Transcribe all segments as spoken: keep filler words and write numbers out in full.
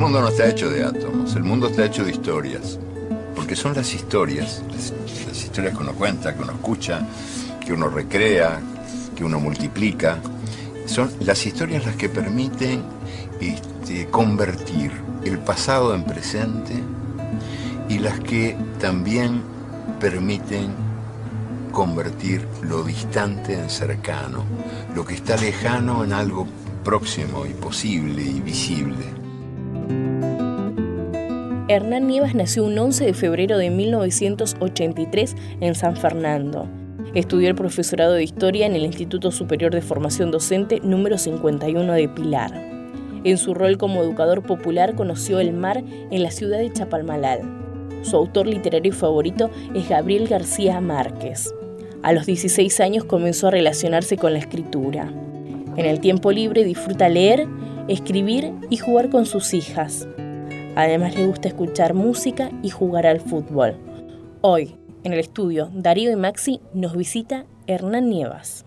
mundo no está hecho de átomos, el mundo está hecho de historias. Porque son las historias, las, las historias que uno cuenta, que uno escucha, que uno recrea, que uno multiplica. Son las historias las que permiten este, convertir el pasado en presente y las que también permiten convertir lo distante en cercano, lo que está lejano en algo próximo y posible y visible. Hernán Nievas nació un once de febrero de mil novecientos ochenta y tres en San Fernando. Estudió el profesorado de Historia en el Instituto Superior de Formación Docente número cincuenta y uno de Pilar. En su rol como educador popular conoció el mar en la ciudad de Chapalmalal. Su autor literario favorito es Gabriel García Márquez. A los dieciséis años comenzó a relacionarse con la escritura. En el tiempo libre disfruta leer, escribir y jugar con sus hijas. Además le gusta escuchar música y jugar al fútbol. Hoy, en el estudio Darío y Maxi, nos visita Hernán Nievas.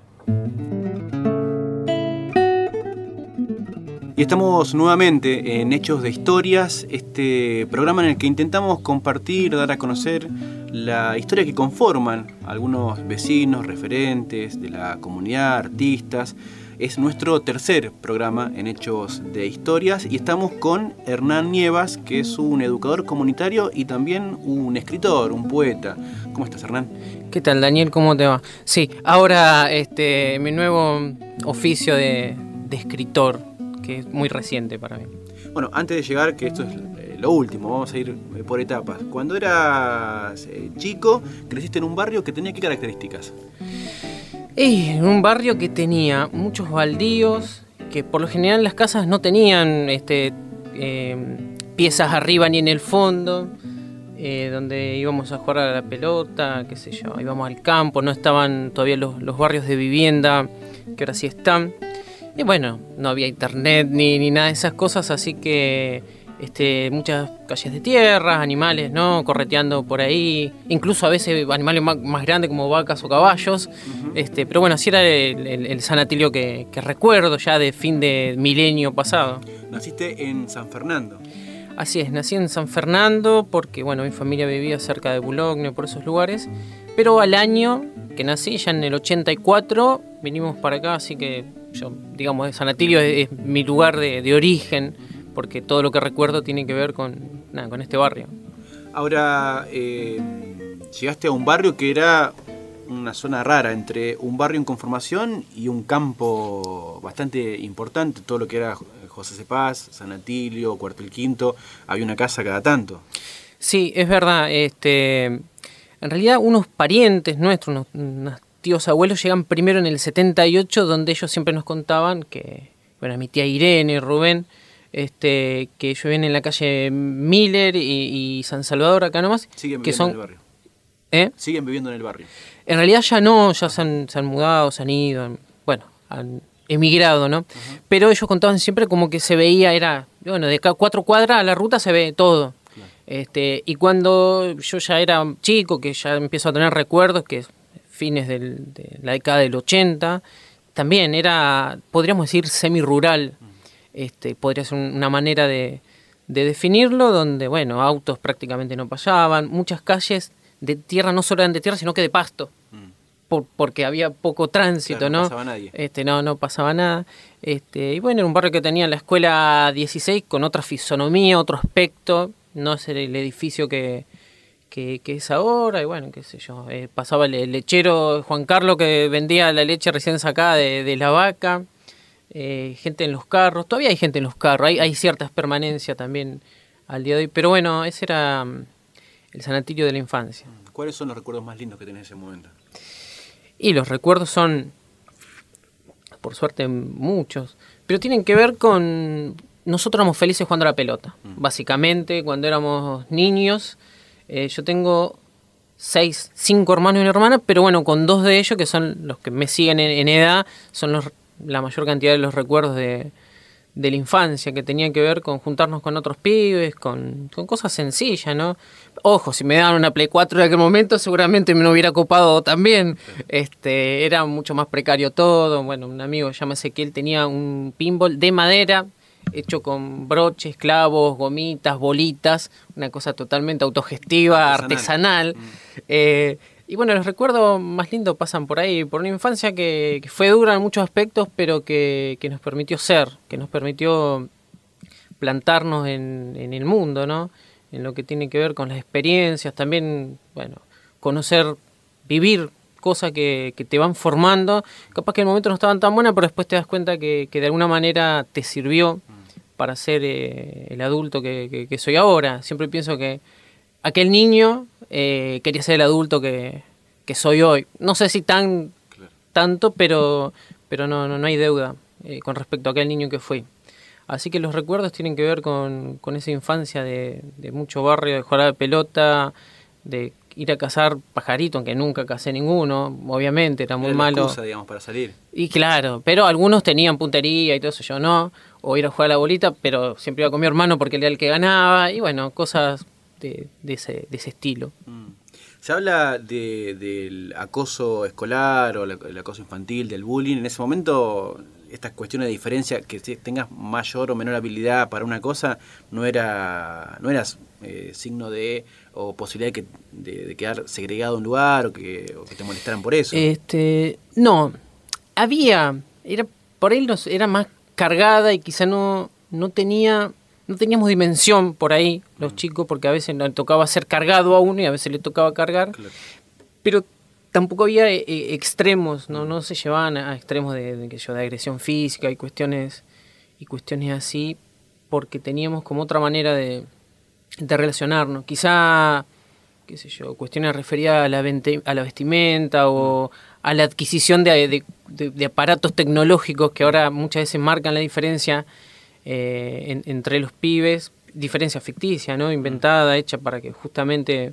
Y estamos nuevamente en Hechos de Historias, este programa en el que intentamos compartir, dar a conocer la historia que conforman algunos vecinos, referentes de la comunidad, artistas. Es nuestro tercer programa en Hechos de Historias y estamos con Hernán Nievas, que es un educador comunitario y también un escritor, un poeta. ¿Cómo estás, Hernán? ¿Qué tal, Daniel? ¿Cómo te va? Sí, ahora este, mi nuevo oficio de, de escritor, que es muy reciente para mí. Bueno, antes de llegar, que esto es lo último, vamos a ir por etapas. Cuando eras chico, creciste en un barrio que tenía ¿qué características? Y en un barrio que tenía muchos baldíos, que por lo general las casas no tenían este, eh, piezas arriba ni en el fondo, eh, donde íbamos a jugar a la pelota, qué sé yo, íbamos al campo, no estaban todavía los, los barrios de vivienda, que ahora sí están. Y bueno, no había internet ni, ni nada de esas cosas, así que este, muchas calles de tierra, animales, ¿no? Correteando por ahí, incluso a veces animales más, más grandes como vacas o caballos. Uh-huh. Este, pero bueno, así era el, el, el San Atilio que, que recuerdo ya de fin de milenio pasado. Naciste en San Fernando. Así es, nací en San Fernando porque bueno, mi familia vivía cerca de Boulogne, por esos lugares. Pero al año que nací, ya en el ochenta y cuatro, vinimos para acá, así que yo, digamos, San Atilio es, es mi lugar de, de origen, porque todo lo que recuerdo tiene que ver con, nada, con este barrio. Ahora, eh, llegaste a un barrio que era una zona rara, entre un barrio en conformación y un campo bastante importante, todo lo que era José Cepaz, San Atilio, Cuartel Quinto, había una casa cada tanto. Sí, es verdad, este, en realidad unos parientes nuestros, unos, unos tíos abuelos llegan primero en el setenta y ocho, donde ellos siempre nos contaban que, bueno, mi tía Irene y Rubén, Este, que ellos viven en la calle Miller y, y San Salvador, acá nomás. Siguen que viviendo son, en el barrio. ¿Eh? Siguen viviendo en el barrio. En realidad ya no, ya se han, se han mudado, se han ido, han, bueno, han emigrado, ¿no? Uh-huh. Pero ellos contaban siempre como que se veía, era, bueno, de cada cuatro cuadras a la ruta se ve todo. Claro. Este, y cuando yo ya era chico, que ya empiezo a tener recuerdos, que es fines del, de la década del ochenta, también era, podríamos decir, semi-rural. Este, podría ser una manera de, de definirlo, donde, bueno, autos prácticamente no pasaban, muchas calles de tierra, no solo eran de tierra, sino que de pasto, mm. por, porque había poco tránsito, claro, ¿no? No pasaba nadie. Este, no, no pasaba nada. Este, y bueno, era un barrio que tenía la escuela dieciséis con otra fisonomía, otro aspecto, no es el, el edificio que, que, que es ahora, y bueno, qué sé yo, eh, pasaba el, el lechero Juan Carlos que vendía la leche recién sacada de, de la vaca. Eh, gente en los carros, todavía hay gente en los carros, hay, hay ciertas permanencias también al día de hoy, pero bueno, ese era um, el San Atilio de la infancia. ¿Cuáles son los recuerdos más lindos que tenés en ese momento? Y los recuerdos son, por suerte, muchos, pero tienen que ver con, nosotros éramos felices jugando a la pelota, mm. básicamente, cuando éramos niños. Eh, yo tengo seis, cinco hermanos y una hermana, pero bueno, con dos de ellos, que son los que me siguen en, en edad, son los la mayor cantidad de los recuerdos de, de la infancia, que tenían que ver con juntarnos con otros pibes, con, con cosas sencillas, ¿no? Ojo, si me daban una Play cuatro en aquel momento, seguramente me lo hubiera copado también. Este, era mucho más precario todo. Bueno, un amigo, llama Ezequiel, tenía un pinball de madera, hecho con broches, clavos, gomitas, bolitas, una cosa totalmente autogestiva, artesanal. artesanal. Mm. Eh, y bueno, los recuerdos más lindos pasan por ahí, por una infancia que, que fue dura en muchos aspectos, pero que, que nos permitió ser, que nos permitió plantarnos en, en el mundo, ¿no? En lo que tiene que ver con las experiencias, también, bueno, conocer, vivir cosas que, que te van formando. Capaz que en el momento no estaban tan buenas, pero después te das cuenta que, que de alguna manera te sirvió para ser eh, el adulto que, que, que soy ahora. Siempre pienso que aquel niño eh, quería ser el adulto que, que soy hoy. No sé si tan claro. tanto, pero, pero no, no, no hay deuda eh, con respecto a aquel niño que fui. Así que los recuerdos tienen que ver con, con esa infancia de, de mucho barrio, de jugar a la pelota, de ir a cazar pajaritos, aunque nunca cazé ninguno, obviamente, era muy era malo. Era excusa, digamos, para salir. Y claro, pero algunos tenían puntería y todo eso, yo no. O ir a jugar a la bolita, pero siempre iba con mi hermano porque él era el que ganaba. Y bueno, cosas de, de, ese, de ese estilo. Mm. Se habla de, del acoso escolar o el acoso infantil, del bullying. En ese momento, estas cuestiones de diferencia, que tengas mayor o menor habilidad para una cosa, no era no eras eh, signo de o posibilidad de, que, de, de quedar segregado en un lugar o que, o que te molestaran por eso. Este, no, había, era por ahí nos, era más cargada y quizá no, no tenía... No teníamos dimensión por ahí, los mm. chicos, porque a veces le tocaba ser cargado a uno y a veces le tocaba cargar. Claro. Pero tampoco había eh, extremos, no no se llevaban a extremos de, de, que yo, de agresión física y cuestiones, y cuestiones así, porque teníamos como otra manera de, de relacionarnos. Quizá, qué sé yo, cuestiones referidas a la, vente, a la vestimenta o a la adquisición de, de, de, de aparatos tecnológicos que ahora muchas veces marcan la diferencia Eh, en, entre los pibes, diferencia ficticia, ¿no? Inventada, hecha para que justamente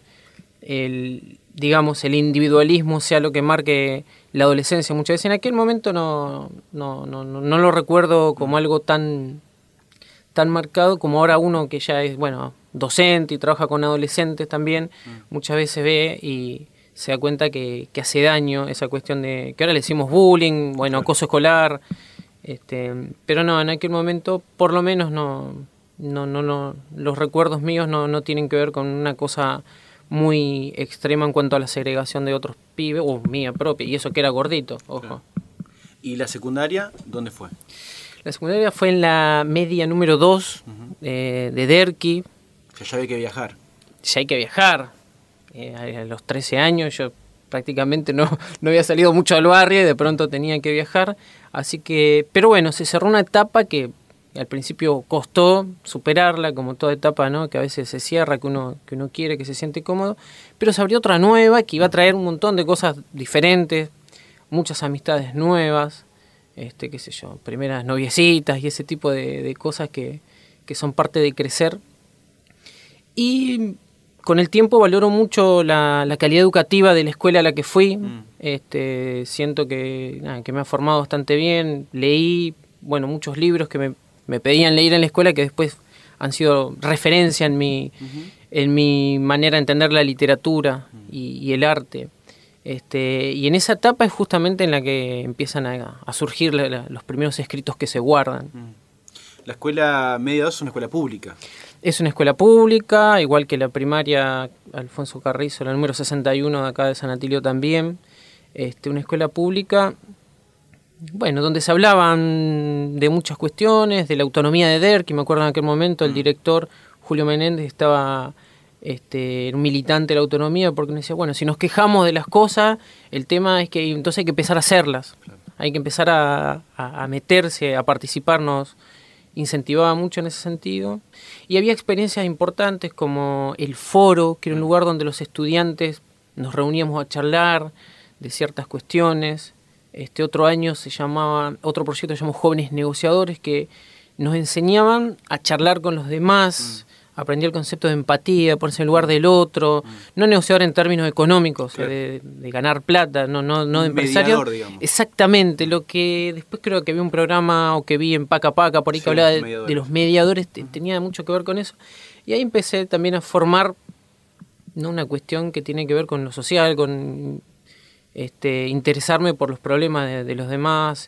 el, digamos, el individualismo sea lo que marque la adolescencia. Muchas veces en aquel momento no, no, no, no, no lo recuerdo como algo tan, tan marcado como ahora uno que ya es, bueno, docente y trabaja con adolescentes también, mm. muchas veces ve y se da cuenta que, que hace daño esa cuestión de que ahora le decimos bullying, bueno, claro. acoso escolar. Este, pero no, en aquel momento por lo menos no, no, no, no los recuerdos míos no, no tienen que ver con una cosa muy extrema en cuanto a la segregación de otros pibes, o mía propia, y eso que era gordito, ojo. Claro. ¿Y la secundaria dónde fue? La secundaria fue en la media número dos uh-huh. eh, de Derqui. O sea, ya había que viajar. Ya hay que viajar. Eh, a los trece años yo prácticamente no, no había salido mucho al barrio y de pronto tenía que viajar. Así que, pero bueno, se cerró una etapa que al principio costó superarla, como toda etapa, ¿no? Que a veces se cierra, que uno, que uno quiere, que se siente cómodo, pero se abrió otra nueva que iba a traer un montón de cosas diferentes, muchas amistades nuevas, este, qué sé yo, primeras noviecitas y ese tipo de, de cosas que, que son parte de crecer. Y con el tiempo valoro mucho la, la calidad educativa de la escuela a la que fui. Mm. Este, siento que, nada, que me ha formado bastante bien. Leí, bueno, muchos libros que me, me pedían leer en la escuela que después han sido referencia en mi, uh-huh. en mi manera de entender la literatura uh-huh. y, y el arte. Este, y en esa etapa es justamente en la que empiezan a, a surgir la, la, los primeros escritos que se guardan. Uh-huh. La escuela media dos es una escuela pública. Es una escuela pública, igual que la primaria Alfonso Carrizo, la número sesenta y uno de acá de San Atilio también. Este, una escuela pública, bueno, donde se hablaban de muchas cuestiones, de la autonomía de Derqui. Me acuerdo en aquel momento el director Julio Menéndez estaba este, un militante de la autonomía porque me decía, bueno, si nos quejamos de las cosas, el tema es que entonces hay que empezar a hacerlas. Claro. Hay que empezar a, a, a meterse, a participarnos. Incentivaba mucho en ese sentido. Y había experiencias importantes como el foro, que era un lugar donde los estudiantes nos reuníamos a charlar de ciertas cuestiones. Este otro año se llamaba, otro proyecto se llamó Jóvenes Negociadores, que nos enseñaban a charlar con los demás, mm. aprendí el concepto de empatía, ponerse en el lugar del otro, mm. no negociar en términos económicos, claro. de, de ganar plata, no, no, no de empresario. Exactamente, lo que después creo que vi un programa o que vi en Paca Paca, por ahí sí, que hablaba de, de los mediadores, te, tenía mucho que ver con eso. Y ahí empecé también a formar, ¿no?, una cuestión que tiene que ver con lo social, con este, interesarme por los problemas de, de los demás,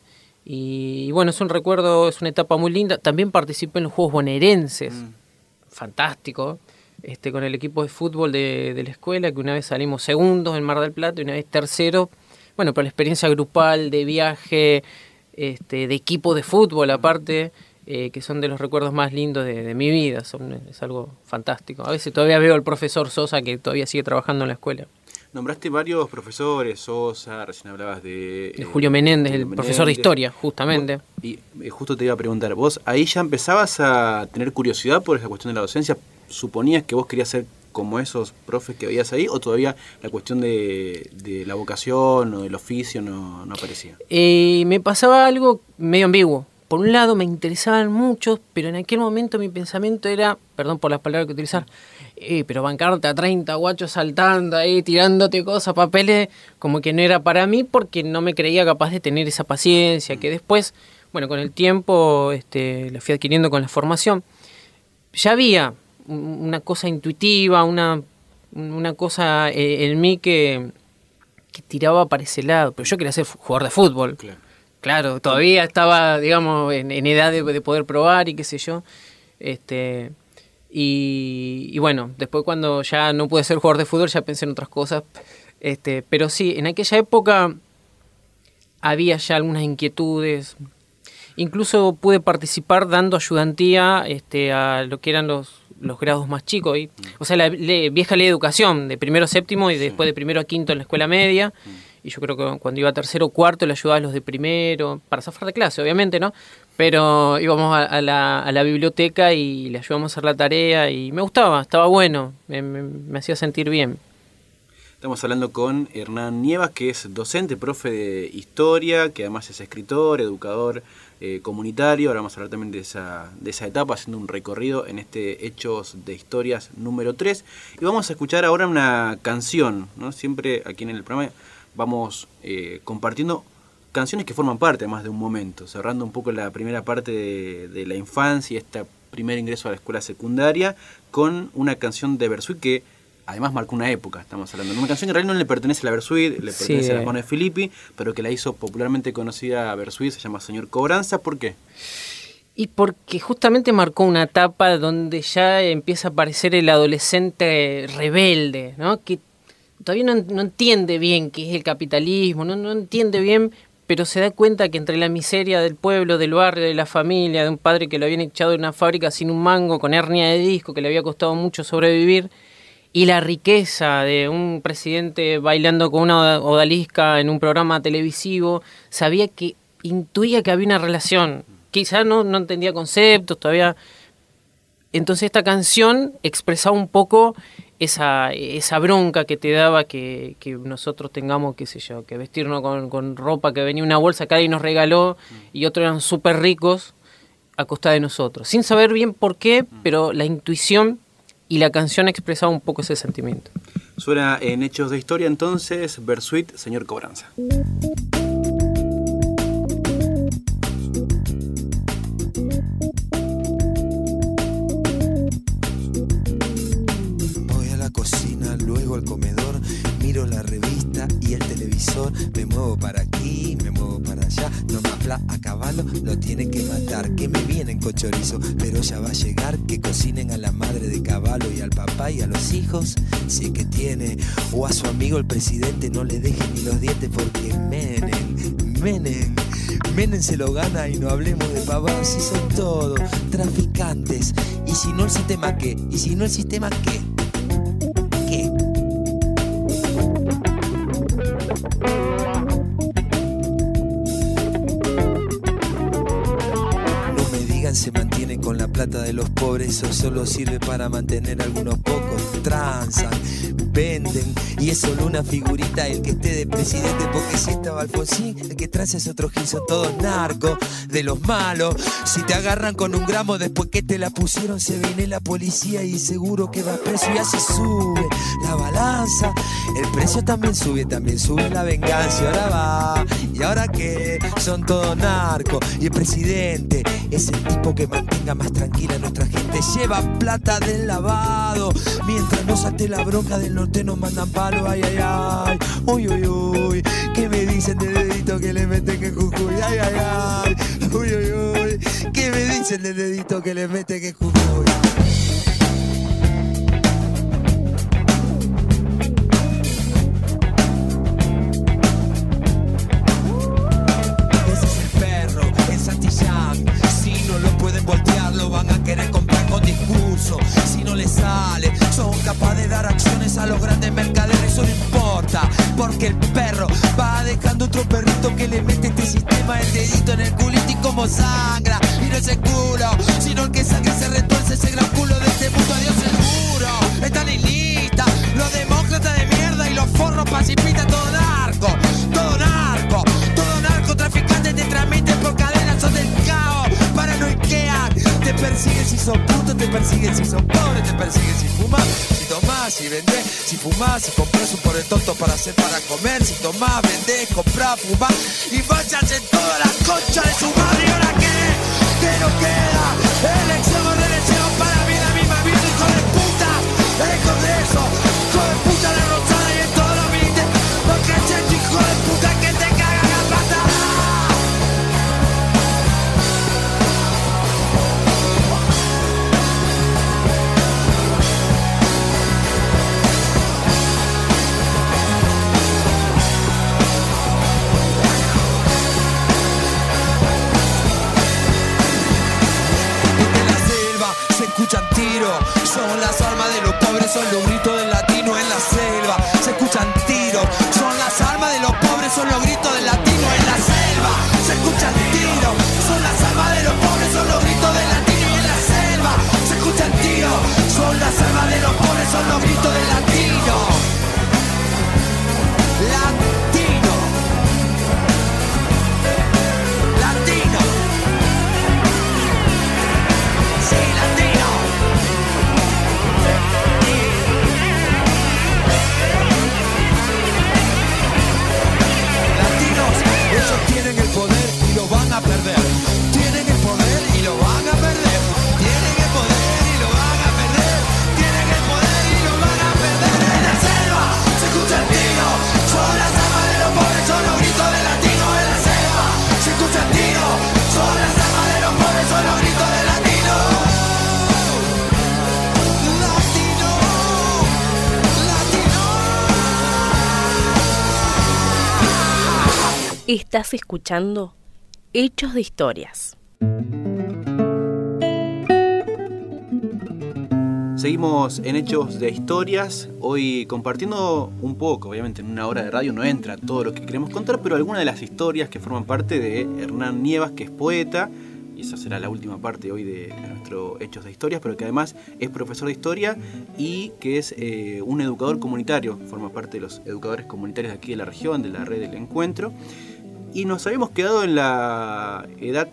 Y, y bueno, es un recuerdo, es una etapa muy linda. También participé en los Juegos Bonaerenses, mm. fantástico, este, con el equipo de fútbol de, de la escuela, que una vez salimos segundos en Mar del Plata y una vez tercero. Bueno, pero la experiencia grupal, de viaje, este, de equipo de fútbol aparte, eh, que son de los recuerdos más lindos de, de mi vida, son, es algo fantástico. A veces todavía veo al profesor Sosa, que todavía sigue trabajando en la escuela. Nombraste varios profesores, Sosa, recién hablabas de... de Julio Menéndez, Julio el Menéndez. Profesor de historia, justamente. Y eh, justo te iba a preguntar, vos ahí ya empezabas a tener curiosidad por esa cuestión de la docencia. ¿Suponías que vos querías ser como esos profes que veías ahí, o todavía la cuestión de, de la vocación o del oficio no, no aparecía? Eh, me pasaba algo medio ambiguo. Por un lado me interesaban muchos, pero en aquel momento mi pensamiento era, perdón por las palabras que utilizar, eh, pero bancarte a treinta guachos saltando ahí, tirándote cosas, papeles, como que no era para mí, porque no me creía capaz de tener esa paciencia, que después, bueno, con el tiempo este, la fui adquiriendo con la formación. Ya había una cosa intuitiva, una, una cosa eh, en mí que, que tiraba para ese lado, pero yo quería ser jugador de fútbol. Claro. Claro, todavía estaba, digamos, en, en edad de, de poder probar y qué sé yo. Este, y, y bueno, después cuando ya no pude ser jugador de fútbol ya pensé en otras cosas. Este, pero sí, en aquella época había ya algunas inquietudes. Incluso pude participar dando ayudantía este, a lo que eran los, los grados más chicos. Y, o sea, la le, vieja ley de educación, de primero a séptimo y después de primero a quinto en la escuela media. Y yo creo que cuando iba a tercero o cuarto le ayudaba a los de primero, para zafar de clase, obviamente, ¿no? Pero íbamos a, a, la, a la biblioteca y le ayudamos a hacer la tarea y me gustaba, estaba bueno, me, me, me hacía sentir bien. Estamos hablando con Hernán Nievas, que es docente, profe de historia, que además es escritor, educador eh, comunitario. Ahora vamos a hablar también de esa, de esa etapa, haciendo un recorrido en este Hechos de Historias número tres. Y vamos a escuchar ahora una canción, ¿no? Siempre aquí en el programa vamos eh, compartiendo canciones que forman parte además de un momento, cerrando un poco la primera parte de, de la infancia y este primer ingreso a la escuela secundaria con una canción de Bersuit que además marcó una época. Estamos hablando de una canción que en realidad no le pertenece a la Bersuit, le pertenece sí. a las manos de Filippi, pero que la hizo popularmente conocida a Bersuit, se llama Señor Cobranza. ¿Por qué? Y porque justamente marcó una etapa donde ya empieza a aparecer el adolescente rebelde, ¿no? Que todavía no, no entiende bien qué es el capitalismo, no, no entiende bien, pero se da cuenta que entre la miseria del pueblo, del barrio, de la familia, de un padre que lo habían echado de una fábrica sin un mango, con hernia de disco, que le había costado mucho sobrevivir, y la riqueza de un presidente bailando con una odalisca en un programa televisivo, sabía que, intuía que había una relación, quizás no, no entendía conceptos todavía. Entonces esta canción expresaba un poco esa, esa bronca que te daba que, que nosotros tengamos, qué sé yo, que vestirnos con, con ropa que venía una bolsa que alguien nos regaló y otros eran súper ricos a costa de nosotros. Sin saber bien por qué, pero la intuición y la canción expresaba un poco ese sentimiento. Suena en Hechos de Historia entonces, Bersuit, Señor Cobranza. Luego al comedor, miro la revista y el televisor, me muevo para aquí, me muevo para allá, no me apla a caballo, lo tienen que matar, que me vienen con chorizo, pero ya va a llegar, que cocinen a la madre de caballo y al papá y a los hijos, si es que tiene, o a su amigo el presidente, no le dejen ni los dientes porque Menem, Menem, Menem se lo gana y no hablemos de pavadas, si son todos traficantes, y si no el sistema qué, y si no el sistema qué. Se mantienen con la plata de los pobres, eso solo sirve para mantener a algunos pocos. Transan, venden, y es solo una figurita el que esté de presidente, porque si estaba Alfonsín, el que trae es otro gil, son todos narcos, de los malos. Si te agarran con un gramo después que te la pusieron, se viene la policía y seguro que va preso y así sube la balanza. El precio también sube, también sube la venganza. Y ahora va, y ahora que son todos narcos, y el presidente es el tipo que mantenga más tranquila a nuestra gente. Lleva plata del lavado, mientras no salte la bronca del norte nos mandan palo. Ay, ay, ay, uy, uy, uy. ¿Qué me dicen de dedito dedito que le meten en Jujuy. Ay, ay, ay. Uy, uy, uy. ¿Qué me dicen del dedito que le meten en Jujuy? Ese es el perro, el Santillán. Si no lo pueden voltear, lo van a querer comprar con discurso. Si no les sale, son capaces de dar acciones a los grandes mercaderes. Eso no importa, porque el perro va dejando otro perrito que le mete este sistema el dedito en el culito y como sangra. Y no es el culo, sino el que sangra y se retuerce ese gran culo de este mundo. Adiós seguro, están en lista los demócratas de mierda y los forros pacifistas. Todo narco, todo narco, todo narcotraficante te transmiten por cadenas, son del caos, paranoiquean. Te persiguen si sos puto, te persiguen si sos pobre, te persiguen si fumas, si tomás, si vendés, si fumás, si compras un por el tonto para hacer para comer, si tomás, vendés, comprás, fumás y váyanse toda la concha de su madre. ¿Y ahora qué? ¿Qué nos queda? Elección o reelección, para mí la misma vida, hijo de puta. El Congreso, hijo de puta, la rosada y en todos los ministerios, porque este hijo de puta que te caga la pata. Escuchan tiros, son las almas de los pobres, son los gritos del latino en la selva. Se escuchan tiros, son las almas de los pobres, son los gritos del latino en la selva. Se escuchan tiros, son las almas de los pobres, son los gritos del latino y en la selva. Se escuchan tiros, son las almas de los pobres, son los gritos del latino. Latino. Latino. Sí, latino. Ellos tienen el poder y lo van a perder. Tienen el poder y lo van a perder. Tienen el poder y lo van a perder. Tienen el poder y lo van a perder. En la selva se escucha el tiro. Son las almas de los pobres, son los gritos del latino. En la selva se escucha el tiro. Son las almas de los pobres, son los gritos del latino. Latino. Latino. Estás escuchando Hechos de Historias. Seguimos en Hechos de Historias, hoy compartiendo un poco, obviamente en una hora de radio no entra todo lo que queremos contar, pero algunas de las historias que forman parte de Hernán Nievas, que es poeta, y esa será la última parte hoy de, de nuestro Hechos de Historias, pero que además es profesor de historia y que es eh, un educador comunitario, forma parte de los educadores comunitarios de aquí de la región, de la red del encuentro. Y nos habíamos quedado en la edad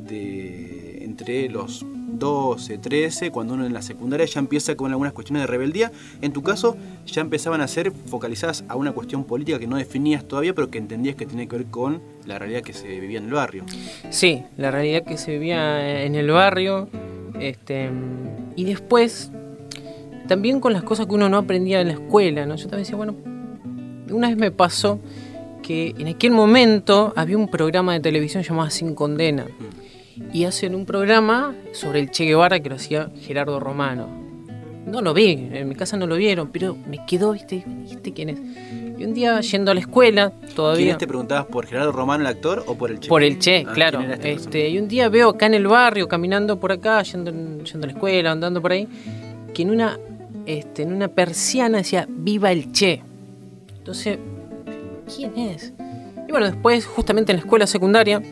de entre los doce, trece, cuando uno en la secundaria ya empieza con algunas cuestiones de rebeldía. En tu caso, ya empezaban a ser focalizadas a una cuestión política que no definías todavía, pero que entendías que tenía que ver con la realidad que se vivía en el barrio. Sí, la realidad que se vivía en el barrio. Este, y después, también con las cosas que uno no aprendía en la escuela, ¿no? Yo también decía, bueno, una vez me pasó que en aquel momento había un programa de televisión llamado Sin Condena. Y hacen un programa sobre el Che Guevara que lo hacía Gerardo Romano. No lo vi, en mi casa no lo vieron, pero me quedó, ¿viste? ¿Este quién es? Y un día yendo a la escuela, todavía... ¿Quién te preguntabas por Gerardo Romano, el actor, o por el Che? Por el Che, ah, claro. Este este, y un día veo acá en el barrio, caminando por acá, yendo, yendo a la escuela, andando por ahí, que en una, este, en una persiana decía ¡Viva el Che! Entonces, ¿quién es? Y bueno, después, justamente en la escuela secundaria,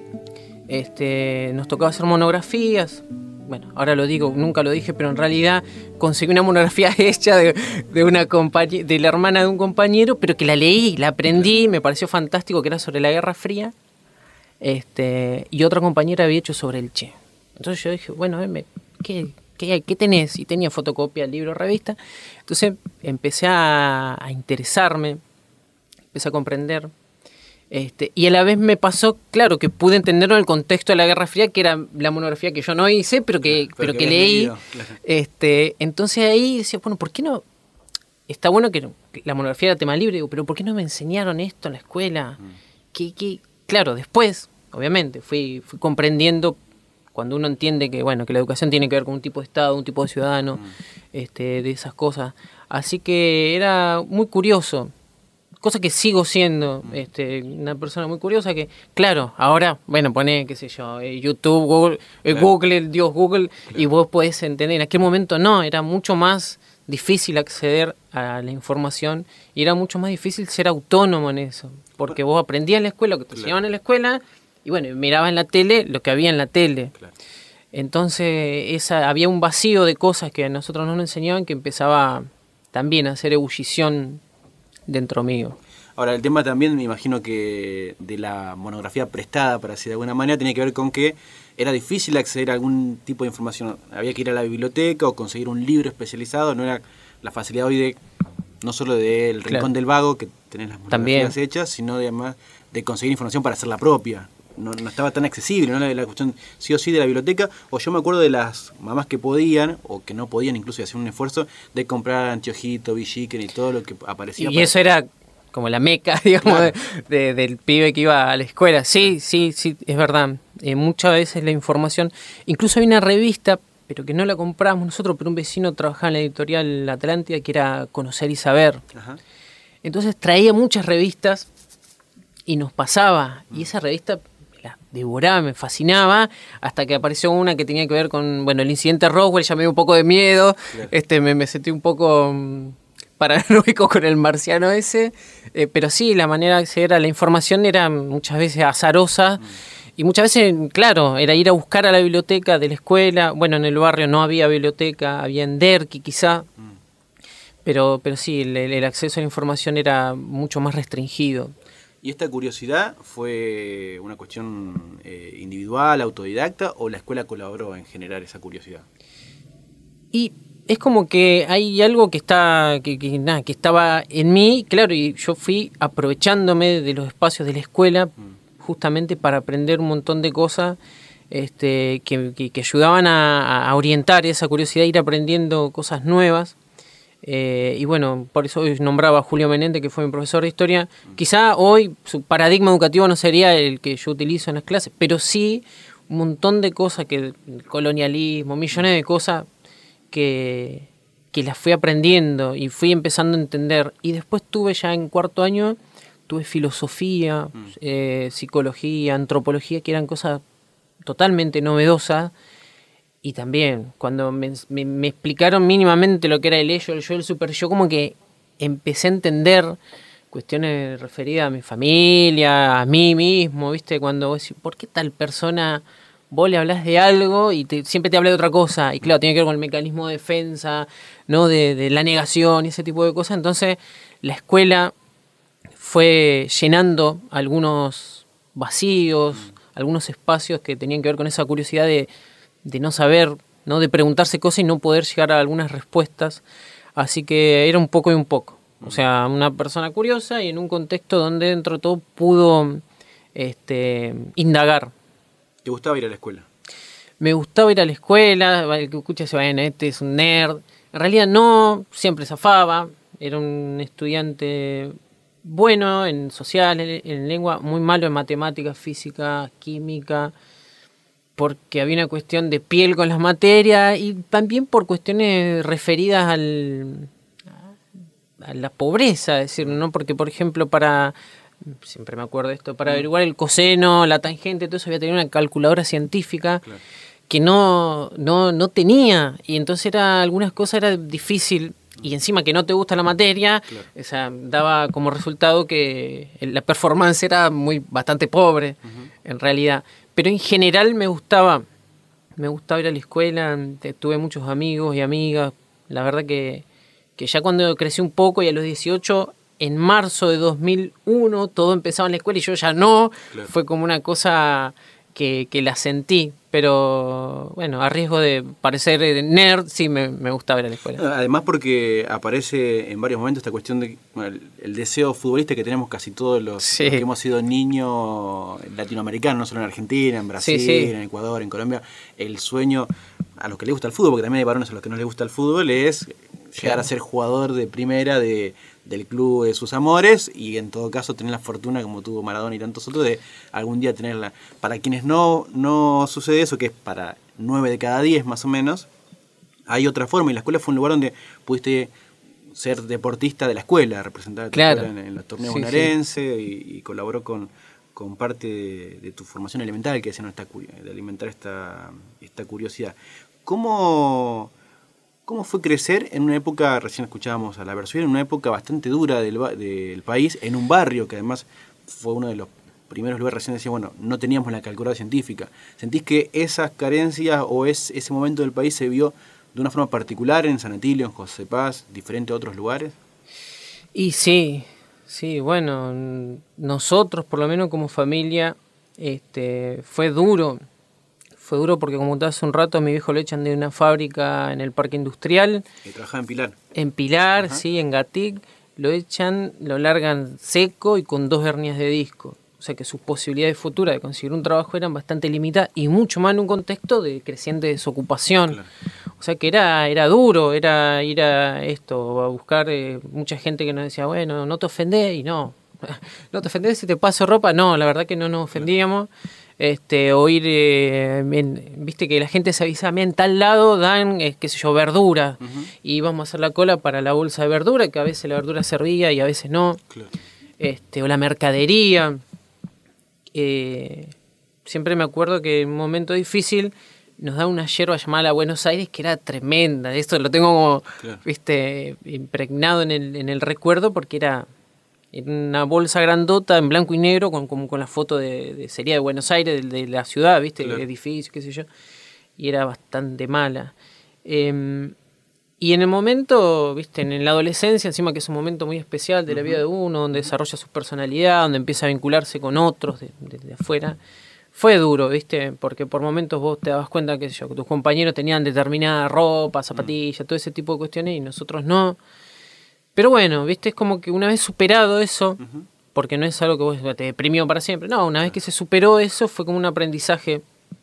este, nos tocaba hacer monografías. Bueno, ahora lo digo, nunca lo dije, pero en realidad conseguí una monografía hecha de, de una compañe- de la hermana de un compañero, pero que la leí, la aprendí, me pareció fantástico, que era sobre la Guerra Fría. Este, y otra compañera había hecho sobre el Che. Entonces yo dije, bueno, eh, me, ¿qué, qué, ¿qué tenés? Y tenía fotocopia, libro, revista. Entonces empecé a, a interesarme, empecé a comprender. Este, y a la vez me pasó, claro, que pude entenderlo en el contexto de la Guerra Fría, que era la monografía que yo no hice, pero que, pero pero que, que leí. Leído, claro. Este, entonces ahí decía, bueno, ¿por qué no? Está bueno que la monografía era tema libre, digo, pero ¿por qué no me enseñaron esto en la escuela? Mm. que, que claro, después, obviamente, fui, fui comprendiendo cuando uno entiende que, bueno, que la educación tiene que ver con un tipo de Estado, un tipo de ciudadano, mm. este, de esas cosas. Así que era muy curioso, cosa que sigo siendo, mm. este, una persona muy curiosa que, claro, ahora, bueno, pone, qué sé yo, eh, YouTube, Google, eh, claro. Google, el Dios Google, claro. y vos podés entender. En aquel momento no, era mucho más difícil acceder a la información y era mucho más difícil ser autónomo en eso, porque vos aprendías en la escuela, lo que te enseñaban claro. en la escuela, y bueno, mirabas en la tele lo que había en la tele. Claro. Entonces esa, había un vacío de cosas que a nosotros no nos enseñaban que empezaba también a hacer ebullición dentro mío. Ahora, el tema también, me imagino que de la monografía prestada, para decir de alguna manera, tenía que ver con que era difícil acceder a algún tipo de información. Había que ir a la biblioteca o conseguir un libro especializado. No era la facilidad hoy de, no solo del Rincón claro. del Vago, que tenés las monografías también hechas, sino además de conseguir información para hacer la propia. No, no estaba tan accesible, ¿no? La, la cuestión sí o sí de la biblioteca. O yo me acuerdo de las mamás que podían, o que no podían incluso, hacer un esfuerzo de comprar Antiojito, Villiquen y todo lo que aparecía. Y para... eso era como la meca, digamos, claro. de, de, del pibe que iba a la escuela. Sí, sí, sí, es verdad. Eh, muchas veces la información... Incluso hay una revista, pero que no la compramos nosotros, pero un vecino trabajaba en la editorial Atlántida, que era Conocer y Saber. Ajá. Entonces traía muchas revistas y nos pasaba. Mm. Y esa revista... la devoraba, me fascinaba, hasta que apareció una que tenía que ver con, bueno, el incidente Roswell, ya me dio un poco de miedo, claro. este me, me sentí un poco um, paranoico con el marciano ese, eh, pero sí, la manera de acceder a la información era muchas veces azarosa, mm. y muchas veces, claro, era ir a buscar a la biblioteca de la escuela. Bueno, en el barrio no había biblioteca, había en Derqui quizá, mm. pero, pero sí, el, el acceso a la información era mucho más restringido. ¿Y esta curiosidad fue una cuestión eh, individual, autodidacta, o la escuela colaboró en generar esa curiosidad? Y es como que hay algo que está que, que, nada, que estaba en mí, claro, y yo fui aprovechándome de los espacios de la escuela mm. justamente para aprender un montón de cosas este, que, que, que ayudaban a, a orientar esa curiosidad, ir aprendiendo cosas nuevas. Eh, y bueno, por eso hoy nombraba a Julio Menente, que fue mi profesor de historia. Quizá hoy su paradigma educativo no sería el que yo utilizo en las clases, pero sí un montón de cosas, que el colonialismo, millones de cosas que, que las fui aprendiendo y fui empezando a entender. Y después tuve ya en cuarto año, tuve filosofía, mm. eh, psicología, antropología, que eran cosas totalmente novedosas. Y también, cuando me, me, me explicaron mínimamente lo que era el ello, el yo, el super yo, como que empecé a entender cuestiones referidas a mi familia, a mí mismo, ¿viste? Cuando vos decís, ¿por qué tal persona vos le hablas de algo y te, siempre te habla de otra cosa? Y claro, tiene que ver con el mecanismo de defensa, ¿no? De, de la negación y ese tipo de cosas. Entonces, la escuela fue llenando algunos vacíos, mm. algunos espacios que tenían que ver con esa curiosidad de... de no saber, ¿no? De preguntarse cosas y no poder llegar a algunas respuestas. Así que era un poco y un poco. O sea, una persona curiosa y en un contexto donde dentro de todo pudo este, indagar. ¿Te gustaba ir a la escuela? Me gustaba ir a la escuela. El que escucha dice, bueno, este es un nerd. En realidad no, siempre zafaba. Era un estudiante bueno en sociales, en lengua, muy malo en matemáticas, física, química, porque había una cuestión de piel con las materias y también por cuestiones referidas al, a la pobreza, es decir, ¿no? Porque, por ejemplo, para, siempre me acuerdo de esto, para averiguar el coseno, la tangente, todo eso había tenido una calculadora científica claro. que no, no, no tenía, y entonces era algunas cosas era difícil, y encima que no te gusta la materia, claro. o sea, daba como resultado que la performance era muy bastante pobre, uh-huh. en realidad. Pero en general me gustaba, me gustaba ir a la escuela, tuve muchos amigos y amigas. La verdad que, que ya cuando crecí un poco y a los dieciocho, en marzo de dos mil uno, todo empezaba en la escuela y yo ya no. Claro. Fue como una cosa que, que la sentí. Pero bueno, a riesgo de parecer nerd, sí me, me gustaba ir a la escuela. Además porque aparece en varios momentos esta cuestión de bueno, el, el deseo futbolista que tenemos casi todos los, sí. los que hemos sido niños latinoamericanos, no solo en Argentina, en Brasil, sí, sí. en Ecuador, en Colombia. El sueño a los que les gusta el fútbol, porque también hay varones a los que no les gusta el fútbol, es llegar claro. a ser jugador de primera de, del club de sus amores y en todo caso tener la fortuna como tuvo Maradona y tantos otros de algún día tenerla. Para quienes no, no sucede eso, que es para nueve de cada diez más o menos, hay otra forma y la escuela fue un lugar donde pudiste ser deportista de la escuela, representar a tu claro. escuela en, en los torneos sí, bonaerense sí. y, y colaboró con, con parte de, de tu formación elemental, que decía, no, esta, de alimentar esta, esta curiosidad. ¿Cómo, ¿Cómo fue crecer en una época, recién escuchábamos a la versión, en una época bastante dura del, del país, en un barrio que además fue uno de los primeros lugares, recién decía, bueno, no teníamos la calculadora científica? ¿Sentís que esas carencias o es, ese momento del país se vio de una forma particular en San Atilio, en José Paz, diferente a otros lugares? Y sí, sí, bueno, nosotros por lo menos como familia, este, fue duro, fue duro porque como te hace un rato a mi viejo lo echan de una fábrica en el parque industrial. Que trabajaba en Pilar. En Pilar, Ajá. sí, en Gatic, lo echan, lo largan seco y con dos hernias de disco. O sea que sus posibilidades futuras de conseguir un trabajo eran bastante limitadas y mucho más en un contexto de creciente desocupación. Claro. O sea que era, era duro, era ir a esto, a buscar eh, mucha gente que nos decía, bueno, no te ofendés, y no, no te ofendés si te paso ropa, no, la verdad que no nos ofendíamos. Este, o ir, eh, en, viste que la gente se avisaba, en tal lado dan, eh, qué sé yo, verdura, uh-huh. y íbamos a hacer la cola para la bolsa de verdura, que a veces la verdura servía y a veces no. Claro. Este, o la mercadería. Eh, siempre me acuerdo que en un momento difícil nos da una yerba llamada la Buenos Aires que era tremenda. Esto lo tengo como, claro. viste, impregnado en el, en el recuerdo porque era una bolsa grandota en blanco y negro con, con, con la foto de, de sería de Buenos Aires, de, de la ciudad, viste, claro. el edificio, qué sé yo, y era bastante mala. Eh, y en el momento, viste, en la adolescencia, encima que es un momento muy especial de la vida de uno, donde desarrolla su personalidad, donde empieza a vincularse con otros de, de, de afuera, fue duro, viste, porque por momentos vos te dabas cuenta que, yo, que tus compañeros tenían determinada ropa, zapatillas, todo ese tipo de cuestiones y nosotros no. Pero bueno, viste, es como que una vez superado eso, uh-huh. porque no es algo que vos te deprimió para siempre, no, una vez que se superó eso fue como un aprendizaje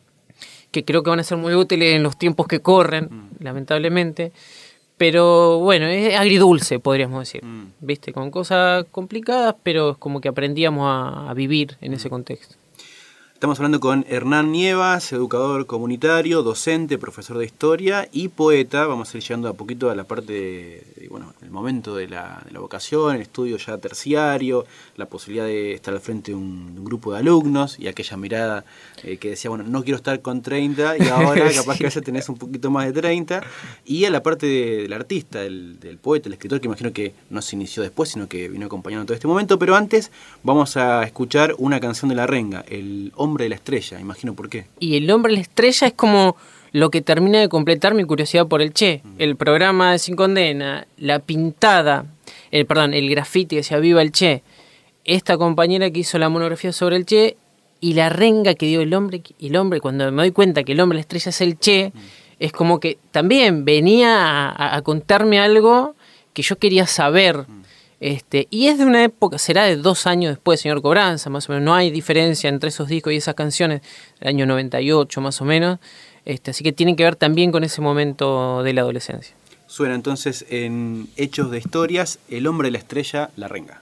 que creo que van a ser muy útiles en los tiempos que corren, uh-huh. lamentablemente. Pero bueno, es agridulce, podríamos decir, mm. ¿viste? Con cosas complicadas, pero es como que aprendíamos a, a vivir en mm. ese contexto. Estamos hablando con Hernán Nievas, educador comunitario, docente, profesor de historia y poeta. Vamos a ir llegando a poquito a la parte, de, de, bueno, el momento de la, de la vocación, el estudio ya terciario, la posibilidad de estar al frente de un, de un grupo de alumnos y aquella mirada eh, que decía, bueno, no quiero estar con treinta y ahora capaz sí. que a veces tenés un poquito más de treinta. Y a la parte de, del artista, del, del poeta, el escritor, que imagino que no se inició después, sino que vino acompañando todo este momento. Pero antes vamos a escuchar una canción de La Renga, El Hombre de la Estrella, imagino por qué. Y El Hombre de la Estrella es como lo que termina de completar mi curiosidad por el Che. Mm. El programa de Sin Condena, la pintada, el perdón, el grafiti que decía Viva el Che, esta compañera que hizo la monografía sobre el Che y la renga que dio el hombre, el hombre, cuando me doy cuenta que el hombre de la estrella es el Che, mm. es como que también venía a, a contarme algo que yo quería saber. Mm. Este, y es de una época, será de dos años después de Señor Cobranza, más o menos. No hay diferencia entre esos discos y esas canciones, del año noventa y ocho más o menos. Este, así que tienen que ver también con ese momento de la adolescencia. Suena entonces en Hechos de Historias, El Hombre de la Estrella, La Renga.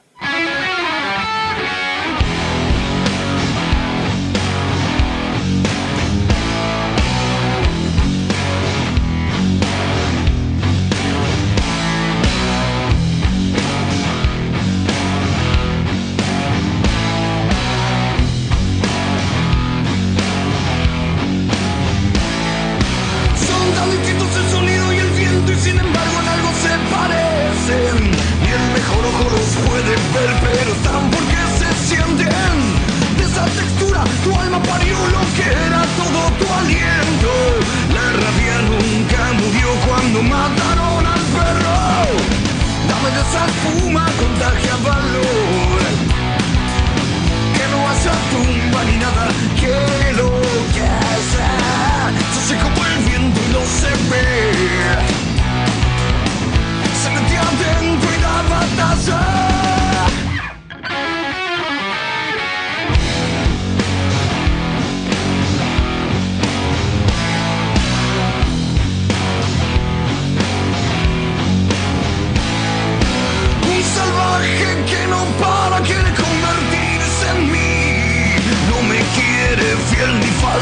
Sin embargo en algo se parecen y el mejor ojo los puede ver, pero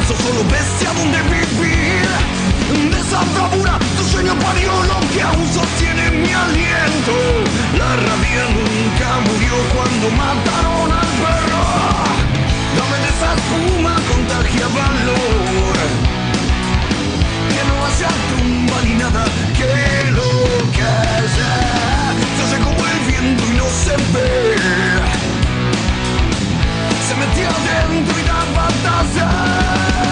eso solo ves a dónde vivir. De esa bravura tu sueño parió lo que aún sostiene mi aliento. La rabia nunca murió cuando mataron al perro. Dame de esa espuma, contagia valor, que no hace tumba ni nada que lo calla. Se oye como el viento y no se ve. Se metió adentro y da batalla.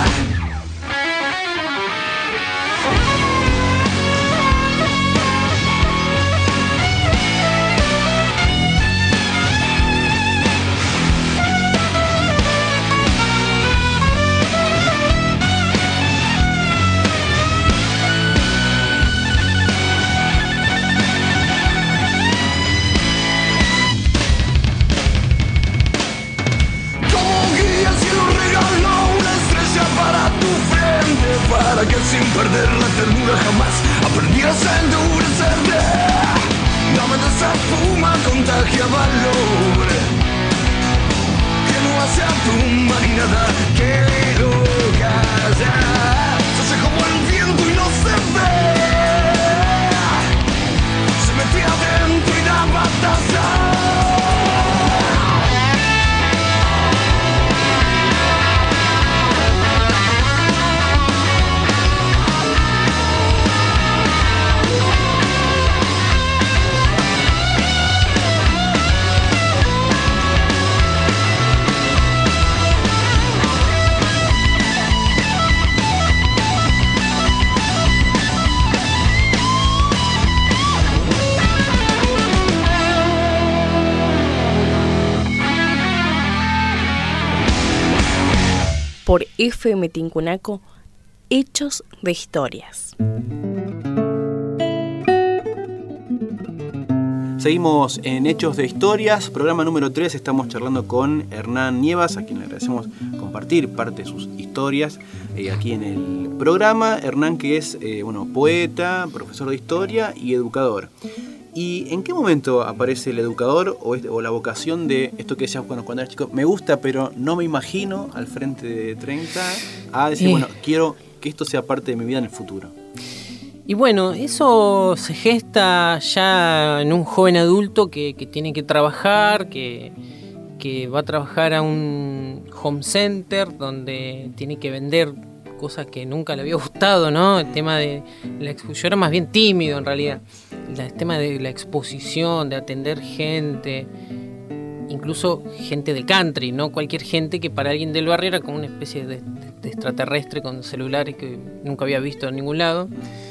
Para que sin perder la ternura jamás aprendieras a endurecerte. Dame de esa espuma, contagia valor, que no hace tumba ni nada que lo calla. Se hace como el viento y no se ve. Se metía adentro y da batalla. Por F M Tincunaco, Hechos de Historias. Seguimos en Hechos de Historias, programa número tres. Estamos charlando con Hernán Nievas, a quien le agradecemos compartir parte de sus historias eh, aquí en el programa. Hernán, que es eh, bueno, poeta, profesor de historia y educador. ¿Y en qué momento aparece el educador o, este, o la vocación de esto que decías bueno, cuando eras chico? Me gusta, pero no me imagino al frente de treinta a decir, eh. bueno, quiero que esto sea parte de mi vida en el futuro. Y bueno, eso se gesta ya en un joven adulto que, que tiene que trabajar, que, que va a trabajar a un home center donde tiene que vender cosas que nunca le había gustado, ¿no? El tema de la exposición, yo era más bien tímido en realidad. El tema de la exposición, de atender gente, incluso gente del country, no cualquier gente que para alguien del barrio era como una especie de, de extraterrestre con celulares que nunca había visto en ningún lado.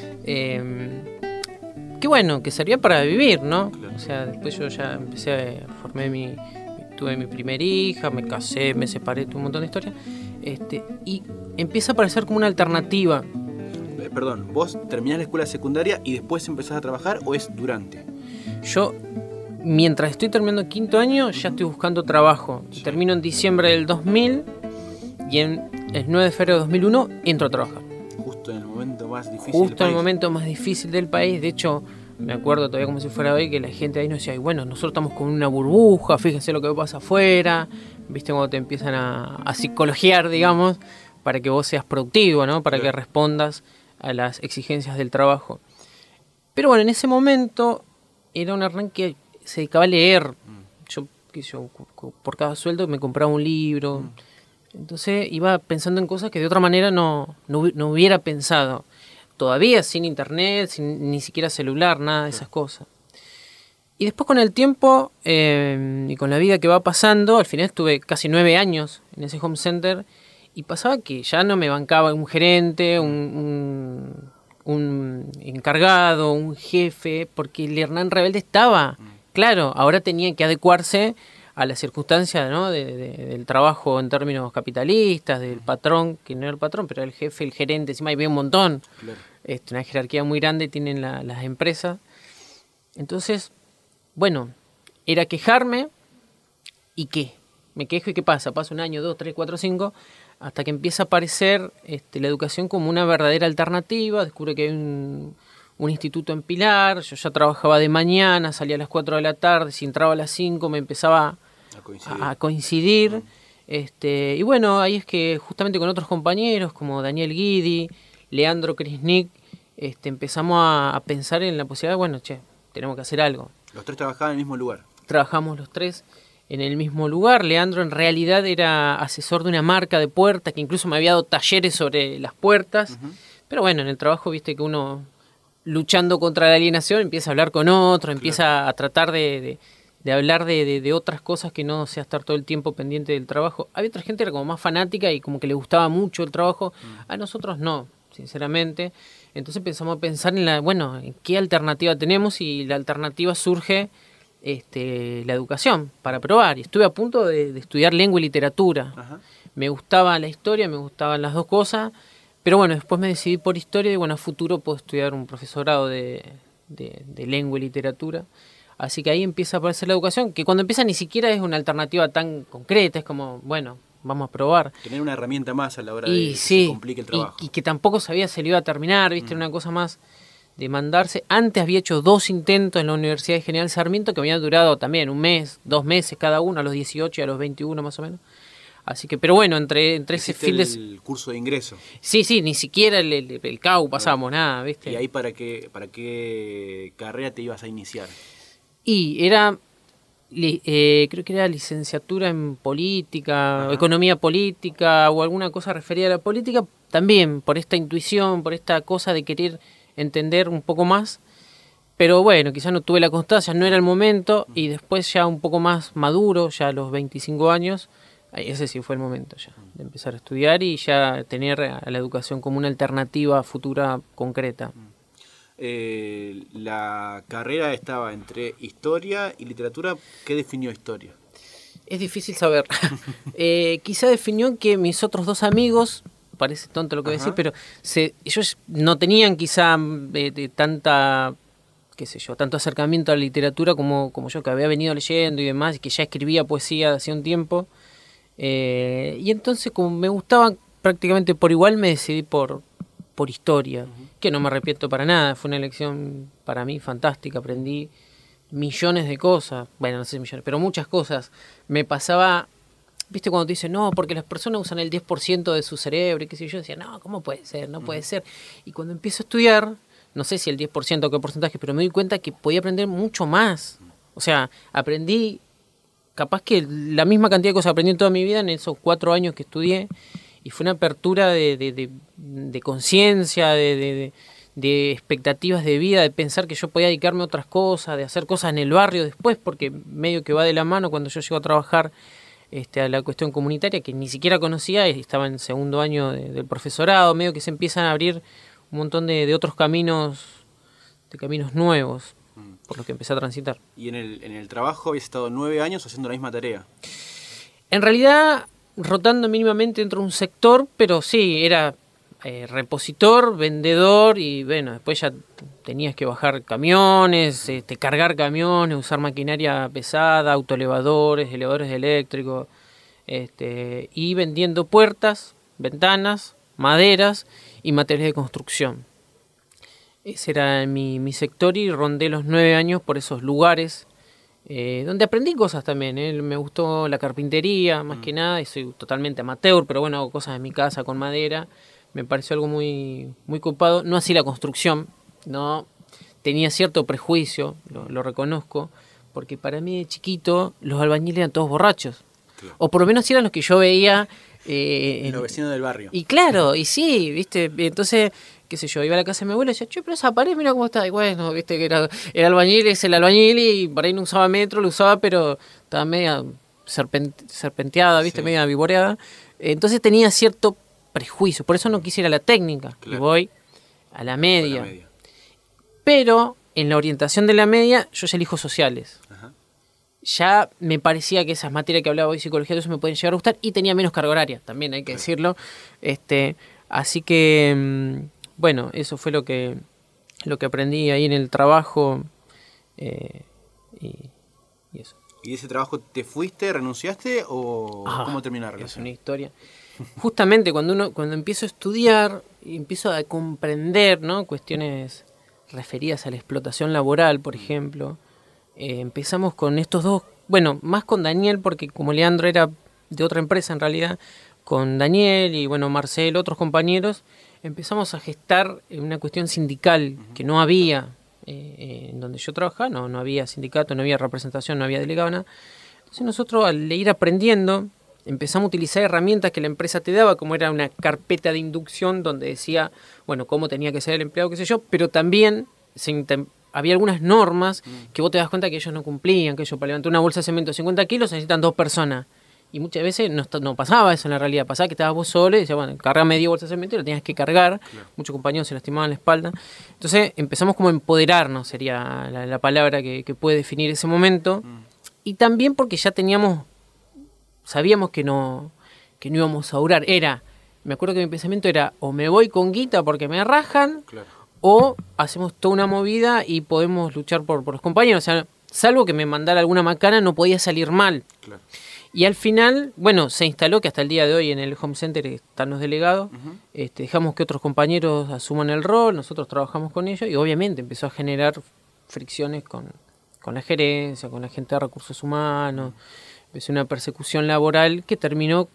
Eh, que bueno, que servía para vivir, ¿no? O sea, después yo ya empecé a formé mi, tuve mi primera hija, me casé, me separé, tuve un montón de historias, este, y empieza a aparecer como una alternativa. Perdón, ¿vos terminás la escuela secundaria y después empezás a trabajar o es durante? Yo, mientras estoy terminando quinto año, ya estoy buscando trabajo. Sí. Termino en diciembre del dos mil y en el nueve de febrero de dos mil uno entro a trabajar. Justo en el momento más difícil Justo del país. en el momento más difícil del país. De hecho, me acuerdo todavía como si fuera hoy que la gente ahí nos decía, bueno, nosotros estamos con una burbuja, fíjense lo que pasa afuera. Viste cuando te empiezan a, a psicologiar, digamos, para que vos seas productivo, ¿no? Para sí. que respondas a las exigencias del trabajo. Pero bueno, en ese momento era un Hernán que se dedicaba a leer. Yo, que yo por cada sueldo me compraba un libro. Entonces iba pensando en cosas que de otra manera no, no, no hubiera pensado. Todavía sin internet, sin ni siquiera celular, nada de esas cosas. Y después con el tiempo eh, y con la vida que va pasando, al final estuve casi nueve años en ese home center. Y pasaba que ya no me bancaba un gerente, un, un, un encargado, un jefe, porque el Hernán Rebelde estaba, claro, ahora tenía que adecuarse a las circunstancias, ¿no? de, de, del trabajo en términos capitalistas, del patrón, que no era el patrón, pero era el jefe, el gerente, encima había un montón, claro. este, una jerarquía muy grande tienen la, las empresas. Entonces, bueno, era quejarme y ¿qué? Me quejo y ¿qué pasa? Pasa un año, dos, tres, cuatro, cinco... hasta que empieza a aparecer este, la educación como una verdadera alternativa. Descubre que hay un, un instituto en Pilar, yo ya trabajaba de mañana, salía a las cuatro de la tarde, si entraba a las cinco me empezaba a coincidir, a, a coincidir Este, y bueno, ahí es que justamente con otros compañeros como Daniel Guidi, Leandro Krisnik, este, empezamos a, a pensar en la posibilidad, bueno, che, tenemos que hacer algo. Los tres trabajaban en el mismo lugar. Trabajamos los tres en el mismo lugar. Leandro en realidad era asesor de una marca de puertas que incluso me había dado talleres sobre las puertas. Uh-huh. Pero bueno, en el trabajo viste que uno luchando contra la alienación empieza a hablar con otro, empieza claro. a tratar de, de, de hablar de, de, de otras cosas que no sea estar todo el tiempo pendiente del trabajo. Había otra gente que era como más fanática y como que le gustaba mucho el trabajo. Uh-huh. A nosotros no, sinceramente. Entonces empezamos a pensar en la, bueno, en qué alternativa tenemos, y la alternativa surge Este, la educación, para probar. Y estuve a punto de, de estudiar lengua y literatura. Ajá. Me gustaba la historia, me gustaban las dos cosas, pero bueno, después me decidí por historia y bueno, a futuro puedo estudiar un profesorado de, de, de lengua y literatura. Así que ahí empieza a aparecer la educación, que cuando empieza ni siquiera es una alternativa tan concreta, es como, bueno, vamos a probar. Tener una herramienta más a la hora y, de sí, que se complique el trabajo. Y, y que tampoco sabía si le iba a terminar, ¿viste? Mm. Una cosa más de mandarse. Antes había hecho dos intentos en la Universidad de General Sarmiento que habían durado también un mes, dos meses cada uno, a los dieciocho y a los veintiuno más o menos. Así que, pero bueno, entre, entre ese fin de... el curso de ingreso. Sí, sí, ni siquiera el, el, el C A U pasábamos, no. nada, ¿viste? ¿Y ahí para qué, para qué carrera te ibas a iniciar? Y era, eh, creo que era licenciatura en política, Ajá. economía política o alguna cosa referida a la política, también por esta intuición, por esta cosa de querer entender un poco más, pero bueno, quizás no tuve la constancia, no era el momento, y después ya un poco más maduro, ya a los veinticinco años, ese sí fue el momento ya, de empezar a estudiar y ya tener a la educación como una alternativa futura concreta. Eh, la carrera estaba entre historia y literatura. ¿Qué definió historia? Es difícil saber. eh, quizá definió que mis otros dos amigos, parece tonto lo que voy a decir, pero se, ellos no tenían quizá eh, de tanta, qué sé yo, tanto acercamiento a la literatura como, como yo, que había venido leyendo y demás, y que ya escribía poesía hacía un tiempo. Eh, y entonces, como me gustaba prácticamente por igual, me decidí por, por historia, uh-huh. que no me arrepiento para nada. Fue una elección para mí fantástica, aprendí millones de cosas, bueno, no sé si millones, pero muchas cosas. Me pasaba... ¿Viste cuando te dicen, no, porque las personas usan el diez por ciento de su cerebro? Y qué sé yo, yo decía, no, ¿cómo puede ser? No puede ser. Y cuando empiezo a estudiar, no sé si el diez por ciento o qué porcentaje, pero me di cuenta que podía aprender mucho más. O sea, aprendí, capaz que la misma cantidad de cosas aprendí en toda mi vida en esos cuatro años que estudié. Y fue una apertura de, de, de, de conciencia, de, de, de, de expectativas de vida, de pensar que yo podía dedicarme a otras cosas, de hacer cosas en el barrio después, porque medio que va de la mano cuando yo llego a trabajar Este, a la cuestión comunitaria, que ni siquiera conocía, estaba en segundo año de, del profesorado, medio que se empiezan a abrir un montón de, de otros caminos, de caminos nuevos, mm. por los que empecé a transitar. ¿Y en el, en el trabajo habías estado nueve años haciendo la misma tarea? En realidad, rotando mínimamente dentro de un sector, pero sí, era eh, repositor, vendedor, y bueno, después ya tenías que bajar camiones, este, cargar camiones, usar maquinaria pesada, autoelevadores, elevadores eléctricos, este, y vendiendo puertas, ventanas, maderas y materiales de construcción. Ese era mi, mi sector y rondé los nueve años por esos lugares, eh, donde aprendí cosas también. ¿eh? Me gustó la carpintería, más mm. que nada, y soy totalmente amateur, pero bueno, hago cosas en mi casa con madera. Me pareció algo muy, muy copado. No así la construcción. No, tenía cierto prejuicio, lo, lo reconozco, porque para mí de chiquito los albañiles eran todos borrachos. Claro. O por lo menos eran los que yo veía. Eh, los vecinos del barrio. Y claro, y sí, viste, entonces, qué sé yo, iba a la casa de mi abuela y decía, che, pero esa pared, mira cómo está. Y bueno, viste que era el albañil, es el albañil, y por ahí no usaba metro, lo usaba, pero estaba media serpent, serpenteada, viste, sí. media vivoreada. Entonces tenía cierto prejuicio, por eso no quise ir a la técnica, claro. y voy a la media. A la media. Pero en la orientación de la media yo ya elijo sociales. Ajá. Ya me parecía que esas materias que hablaba hoy, psicología, eso me pueden llegar a gustar, y tenía menos carga horaria, también hay que claro. decirlo. Este, así que, bueno, eso fue lo que, lo que aprendí ahí en el trabajo, eh, y, y eso. ¿Y de ese trabajo te fuiste, renunciaste o ah, cómo terminó la relación? Es una historia. Justamente cuando uno cuando empiezo a estudiar y empiezo a comprender, ¿no? cuestiones referidas a la explotación laboral, por ejemplo, eh, empezamos con estos dos, bueno, más con Daniel, porque como Leandro era de otra empresa en realidad, con Daniel y bueno, Marcelo, otros compañeros, empezamos a gestar una cuestión sindical que no había eh, en donde yo trabajaba, no, no había sindicato, no había representación, no había delegado, nada. Entonces nosotros al ir aprendiendo empezamos a utilizar herramientas que la empresa te daba, como era una carpeta de inducción donde decía, bueno, cómo tenía que ser el empleado, qué sé yo, pero también se intem- había algunas normas que vos te das cuenta que ellos no cumplían, que ellos para levantar una bolsa de cemento de cincuenta kilos necesitan dos personas. Y muchas veces no, no pasaba eso en la realidad, pasaba que estabas vos solo y decías, bueno, cargame media bolsa de cemento y lo tenías que cargar. Claro. Muchos compañeros se lastimaban la espalda. Entonces empezamos como a empoderarnos, sería la, la palabra que, que puede definir ese momento. Mm. Y también porque ya teníamos, sabíamos que no, que no íbamos a durar. Era, me acuerdo que mi pensamiento era, o me voy con guita porque me rajan, claro, o hacemos toda una movida y podemos luchar por, por los compañeros. O sea, salvo que me mandara alguna macana, no podía salir mal. Claro. Y al final, bueno, se instaló que hasta el día de hoy en el home center están los delegados, uh-huh. este, dejamos que otros compañeros asuman el rol, nosotros trabajamos con ellos y obviamente empezó a generar fricciones con, con la gerencia, con la gente de recursos humanos, empezó una persecución laboral que terminó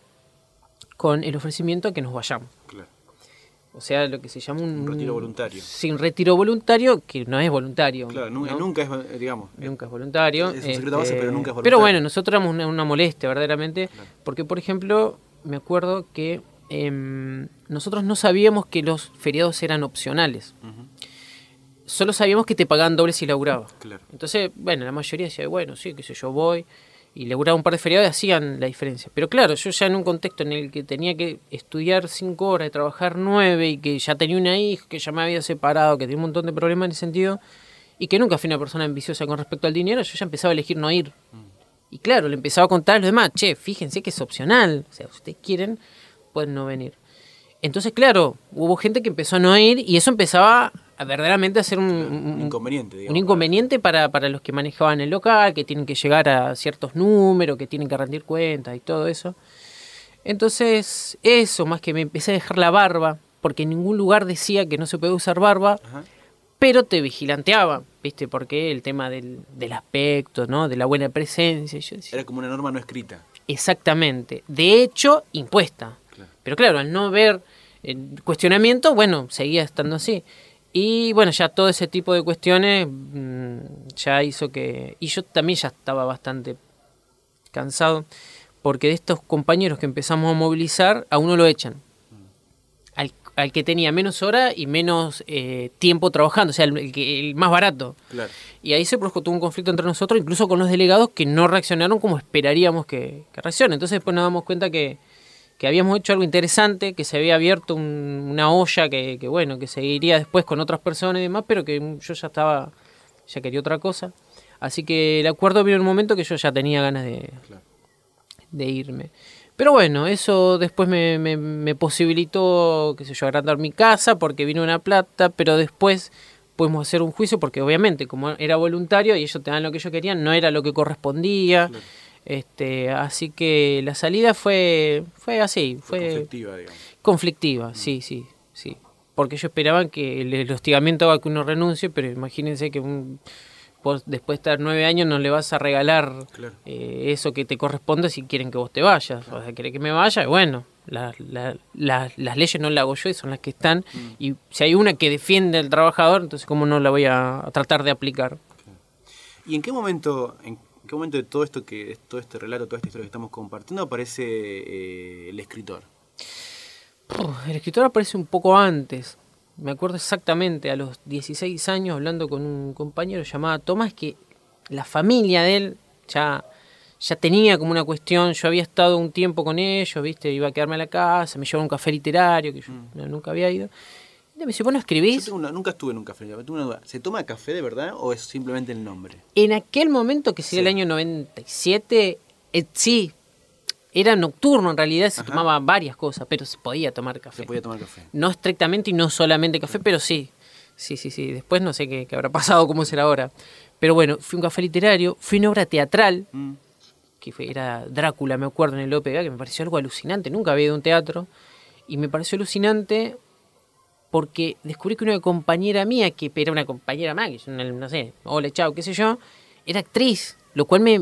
con el ofrecimiento a que nos vayamos. Claro. O sea, lo que se llama un, un retiro voluntario. Sin retiro voluntario, que no es voluntario. Claro, ¿no? nunca es, digamos. Nunca es voluntario. Es un secreto base, este, pero nunca es voluntario. Pero bueno, nosotros éramos una, una molestia, verdaderamente. Claro. Porque, por ejemplo, me acuerdo que eh, nosotros no sabíamos que los feriados eran opcionales. Uh-huh. Solo sabíamos que te pagaban doble si laburabas. Claro. Entonces, bueno, la mayoría decía, bueno, sí, qué sé yo, voy. Y laburaba un par de feriados y hacían la diferencia. Pero claro, yo ya en un contexto en el que tenía que estudiar cinco horas y trabajar nueve y que ya tenía una hija, que ya me había separado, que tenía un montón de problemas en ese sentido, y que nunca fui una persona ambiciosa con respecto al dinero, yo ya empezaba a elegir no ir. Mm. Y claro, le empezaba a contar a los demás, che, fíjense que es opcional, o sea, si ustedes quieren, pueden no venir. Entonces, claro, hubo gente que empezó a no ir y eso empezaba a verdaderamente a ser un, un, un inconveniente, digamos, un inconveniente para, para los que manejaban el local, que tienen que llegar a ciertos números, que tienen que rendir cuentas y todo eso. Entonces, eso, más que me empecé a dejar la barba, porque en ningún lugar decía que no se podía usar barba, ajá, pero te vigilanteaba, ¿viste? Porque el tema del, del aspecto, ¿no? De la buena presencia. Yo decía, era como una norma no escrita. Exactamente. De hecho, impuesta. Claro. Pero claro, al no ver el cuestionamiento, bueno, seguía estando así. Y bueno, ya todo ese tipo de cuestiones mmm, ya hizo que... Y yo también ya estaba bastante cansado, porque de estos compañeros que empezamos a movilizar, a uno lo echan. Al, al que tenía menos horas y menos eh, tiempo trabajando, o sea, el, el, el más barato. Claro. Y ahí se produjo todo un conflicto entre nosotros, incluso con los delegados que no reaccionaron como esperaríamos que, que reaccionen. Entonces después nos damos cuenta que... que habíamos hecho algo interesante, que se había abierto un, una olla que, que, bueno, que seguiría después con otras personas y demás, pero que yo ya estaba, ya quería otra cosa. Así que el acuerdo vino en un momento que yo ya tenía ganas de, claro, de irme. Pero bueno, eso después me, me, me posibilitó, qué sé yo, agrandar mi casa porque vino una plata, pero después pudimos hacer un juicio porque obviamente como era voluntario y ellos te dan lo que ellos querían, no era lo que correspondía. Claro. Este, así que la salida fue fue así, fue, fue conflictiva, digamos. Conflictiva, mm. sí, sí, sí. Porque ellos esperaban que el, el hostigamiento haga que uno renuncie, pero imagínense que un, vos después de estar nueve años no le vas a regalar, claro, eh, eso que te corresponde si quieren que vos te vayas. Claro. O sea, quieren que me vaya, bueno, la, la, la, las leyes no las hago yo y son las que están. Mm. Y si hay una que defiende al trabajador, entonces cómo no la voy a, a tratar de aplicar. Claro. ¿Y en qué momento... En... ¿En qué momento de todo esto que todo este relato, toda esta historia que estamos compartiendo aparece eh, el escritor? Uf, el escritor aparece un poco antes. Me acuerdo exactamente, a los dieciséis años, hablando con un compañero llamado Tomás, que la familia de él ya, ya tenía como una cuestión. Yo había estado un tiempo con ellos, ¿viste? Iba a quedarme a la casa, me llevaron a un café literario, que yo mm. nunca había ido. Me dice, ¿vos no escribís? Yo una, nunca estuve en un café, tengo una duda. ¿Se toma café de verdad o es simplemente el nombre? En aquel momento, que sería sí, el año noventa y siete, eh, sí, era nocturno en realidad, se Ajá. tomaba varias cosas, pero se podía tomar café. Se podía tomar café. No estrictamente y no solamente café, sí, pero sí. Sí, sí, sí. Después no sé qué, qué habrá pasado, cómo será ahora. Pero bueno, fui a un café literario, fui a una obra teatral, mm. que fue, era Drácula, me acuerdo, en el O P G, que me pareció algo alucinante. Nunca había ido a un teatro. Y me pareció alucinante... porque descubrí que una compañera mía, que era una compañera más, que yo no sé, hola, chao, qué sé yo, era actriz, lo cual me,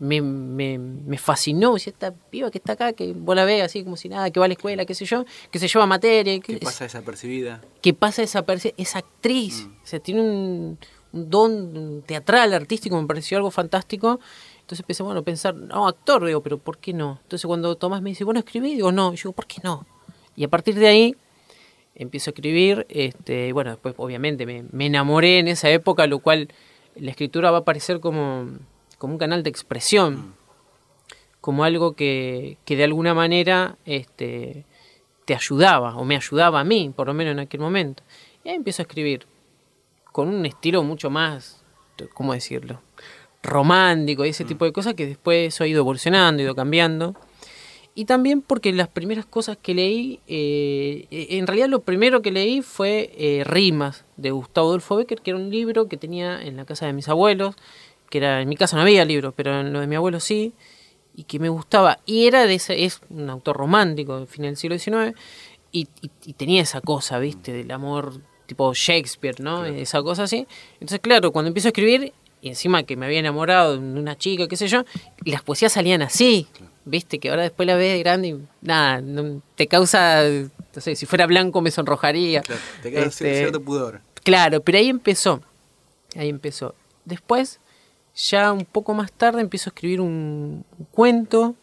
me, me, me fascinó. Decía, esta piba que está acá, que vos la ves así como si nada, que va a la escuela, qué sé yo, que se lleva materia. Que pasa desapercibida. Que pasa desapercibida. Es actriz. Mm. O sea, tiene un, un don teatral, artístico, me pareció algo fantástico. Entonces empecé, bueno, a pensar, no, actor, digo, pero ¿por qué no? Entonces cuando Tomás me dice, bueno, escribí, digo, no. Y yo digo, ¿por qué no? Y a partir de ahí empiezo a escribir. Este, bueno, después obviamente me, me enamoré en esa época, lo cual la escritura va a parecer como... como un canal de expresión, como algo que, que de alguna manera este, te ayudaba, o me ayudaba a mí, por lo menos en aquel momento. Y ahí empiezo a escribir, con un estilo mucho más, ¿cómo decirlo?, romántico y ese tipo de cosas que después he ido evolucionando, he ido cambiando. Y también porque las primeras cosas que leí, eh, en realidad lo primero que leí fue eh, Rimas, de Gustavo Adolfo Bécquer, que era un libro que tenía en la casa de mis abuelos, que era, en mi casa no había libros, pero en lo de mi abuelo sí, y que me gustaba. Y era de ese, es un autor romántico del final del siglo diecinueve, y, y, y tenía esa cosa, ¿viste? Del amor tipo Shakespeare, ¿no? Claro. Esa cosa así. Entonces, claro, cuando empiezo a escribir, y encima que me había enamorado de una chica, qué sé yo, y las poesías salían así, ¿viste? Que ahora después la ves de grande y nada, no, te causa, no sé, si fuera blanco me sonrojaría. Claro, te queda este, cierto pudor. Claro, pero ahí empezó, ahí empezó. Después... ya un poco más tarde empiezo a escribir un, un cuento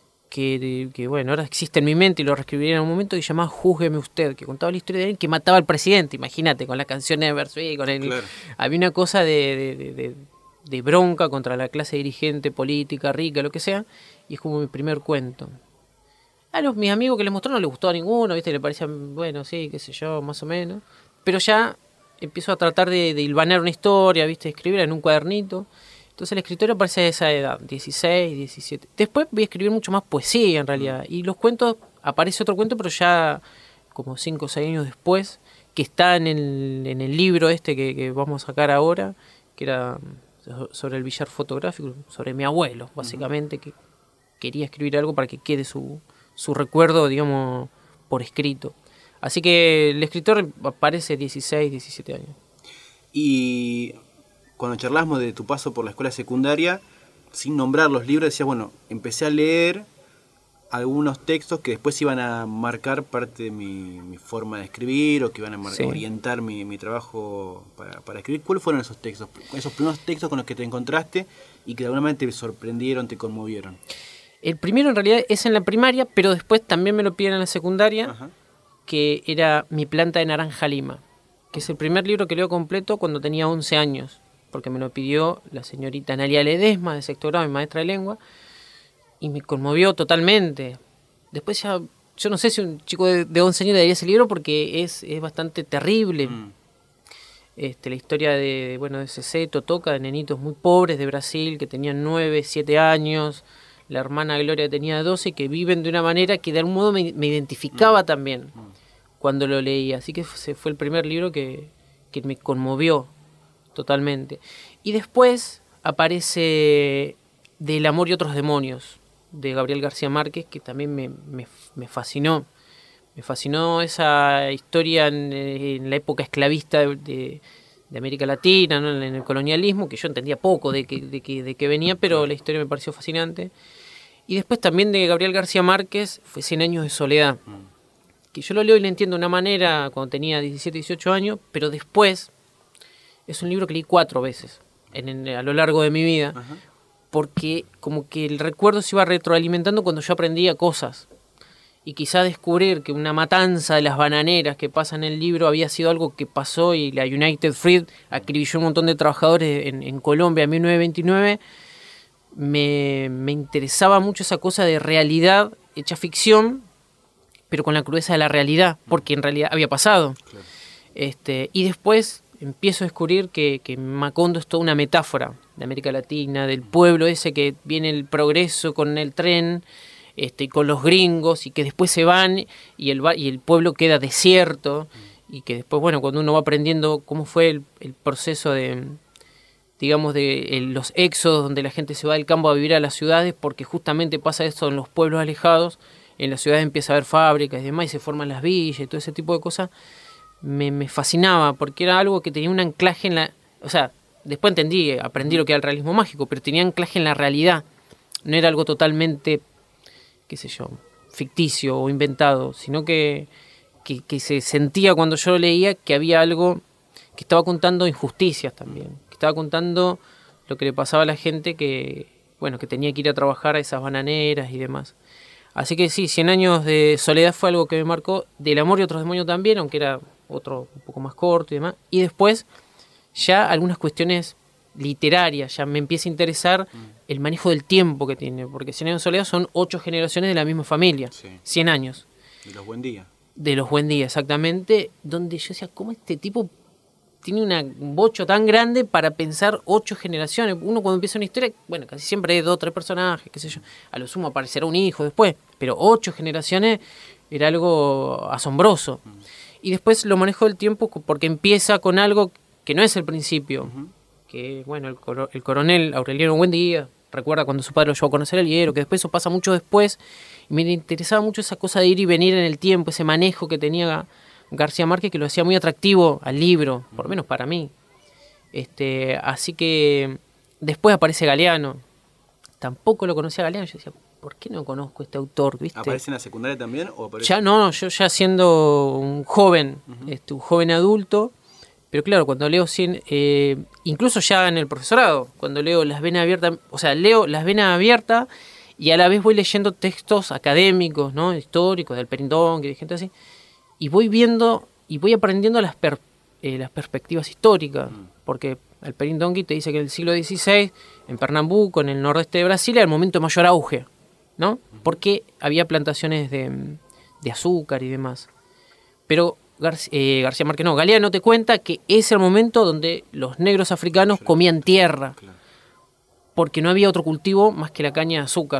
que, que, bueno, ahora existe en mi mente y lo reescribiré en un momento, que se llamaba Júzgueme Usted, que contaba la historia de alguien que mataba al presidente, imagínate, con las canciones de Bersuit, con el... Claro. Había una cosa de, de, de, de bronca contra la clase dirigente, política, rica, lo que sea, y es como mi primer cuento. A los mis amigos que les mostró no les gustó a ninguno, ¿viste? Le parecía, bueno, sí, qué sé yo, más o menos, pero ya empiezo a tratar de, de hilvanar una historia, ¿viste? Escribirla en un cuadernito. Entonces el escritorio aparece a esa edad, dieciséis, diecisiete. Después voy a escribir mucho más poesía en realidad. Y los cuentos, aparece otro cuento, pero ya como cinco o seis años después, que está en el, en el libro este que, que vamos a sacar ahora, que era sobre el billar fotográfico, sobre mi abuelo, básicamente, que quería escribir algo para que quede su, su recuerdo, digamos, por escrito. Así que el escritor aparece dieciséis, diecisiete años. Y... cuando charlamos de tu paso por la escuela secundaria, sin nombrar los libros, decías, bueno, empecé a leer algunos textos que después iban a marcar parte de mi, mi forma de escribir o que iban a mar- sí. orientar mi, mi trabajo para, para escribir. ¿Cuáles fueron esos textos? Esos primeros textos con los que te encontraste y que de alguna manera te sorprendieron, te conmovieron. El primero en realidad es en la primaria, pero después también me lo piden en la secundaria, Ajá. que era Mi planta de naranja lima, que es el primer libro que leo completo cuando tenía once años. Porque me lo pidió la señorita Analia Ledesma, de sexto grado, mi maestra de lengua, y me conmovió totalmente. Después ya, yo no sé si un chico de, de once años le daría ese libro porque es, es bastante terrible. Mm. Este, la historia de, bueno, de Cecé Totoca, de nenitos muy pobres de Brasil, que tenían nueve, siete años, la hermana Gloria tenía doce, que viven de una manera que de algún modo me, me identificaba mm. también mm. cuando lo leía. Así que ese fue el primer libro que, que me conmovió totalmente. Y después aparece Del amor y otros demonios, de Gabriel García Márquez, que también me, me, me fascinó. Me fascinó esa historia en, en la época esclavista de, de, de América Latina, ¿no? En el colonialismo, que yo entendía poco de qué de que, de que venía, pero la historia me pareció fascinante. Y después también de Gabriel García Márquez fue Cien años de soledad, que yo lo leo y lo entiendo de una manera cuando tenía diecisiete, dieciocho años, pero después... es un libro que leí cuatro veces en, en, a lo largo de mi vida, Ajá. porque como que el recuerdo se iba retroalimentando cuando yo aprendía cosas. Y quizá descubrir que una matanza de las bananeras que pasa en el libro había sido algo que pasó y la United Fruit acribilló un montón de trabajadores en, en Colombia en mil novecientos veintinueve, me, me interesaba mucho esa cosa de realidad hecha ficción, pero con la crudeza de la realidad, porque en realidad había pasado. Claro. Este, y después... empiezo a descubrir que, que Macondo es toda una metáfora de América Latina, del pueblo ese que viene el progreso con el tren, este, y con los gringos, y que después se van y el, y el pueblo queda desierto, y que después, bueno, cuando uno va aprendiendo cómo fue el, el proceso de, digamos, de el, los éxodos, donde la gente se va del campo a vivir a las ciudades, porque justamente pasa esto en los pueblos alejados, en las ciudades empieza a haber fábricas y demás, y se forman las villas y todo ese tipo de cosas. Me, me fascinaba porque era algo que tenía un anclaje en la... O sea, después entendí, aprendí lo que era el realismo mágico, pero tenía anclaje en la realidad, no era algo totalmente, qué sé yo, ficticio o inventado, sino que, que, que se sentía cuando yo lo leía que había algo que estaba contando injusticias también, que estaba contando lo que le pasaba a la gente que, bueno, que tenía que ir a trabajar a esas bananeras y demás. Así que sí, Cien años de soledad fue algo que me marcó, Del amor y otros demonios también, aunque era otro un poco más corto y demás. Y después ya algunas cuestiones literarias, ya me empieza a interesar mm. el manejo del tiempo que tiene, porque Cien años de soledad son ocho generaciones de la misma familia, sí. cien años. De los Buendía. De los Buendía, exactamente, donde yo decía, ¿cómo este tipo tiene una, un bocho tan grande para pensar ocho generaciones? Uno cuando empieza una historia, bueno, casi siempre hay dos o tres personajes, qué sé yo, a lo sumo aparecerá un hijo después, pero ocho generaciones era algo asombroso. Mm. Y después lo manejo del tiempo porque empieza con algo que no es el principio, uh-huh. que bueno, el, coro, el coronel Aureliano Buendía recuerda cuando su padre lo llevó a conocer el hierro, que después eso pasa mucho después, y me interesaba mucho esa cosa de ir y venir en el tiempo, ese manejo que tenía García Márquez, que lo hacía muy atractivo al libro, por lo menos para mí. Este, así que después aparece Galeano, tampoco lo conocía a Galeano, yo decía, ¿por qué no conozco a este autor? ¿Viste? ¿Aparece en la secundaria también? ¿O aparece? Ya no, yo ya siendo un joven, uh-huh. este, un joven adulto, pero claro, cuando leo cien, eh, incluso ya en el profesorado, cuando leo Las venas abiertas, o sea, leo Las venas abiertas y a la vez voy leyendo textos académicos, ¿no? Históricos, del Perindón, que hay gente así, y voy viendo y voy aprendiendo las, per, eh, las perspectivas históricas, mm. porque el Perindongui te dice que en el siglo dieciséis, en Pernambuco, en el nordeste de Brasil, era el momento de mayor auge, ¿no? Mm. Porque había plantaciones de, de azúcar y demás. Pero García, eh, García Márquez no, Galeano te cuenta que es el momento donde los negros africanos comían tierra, porque no había otro cultivo más que la caña de azúcar.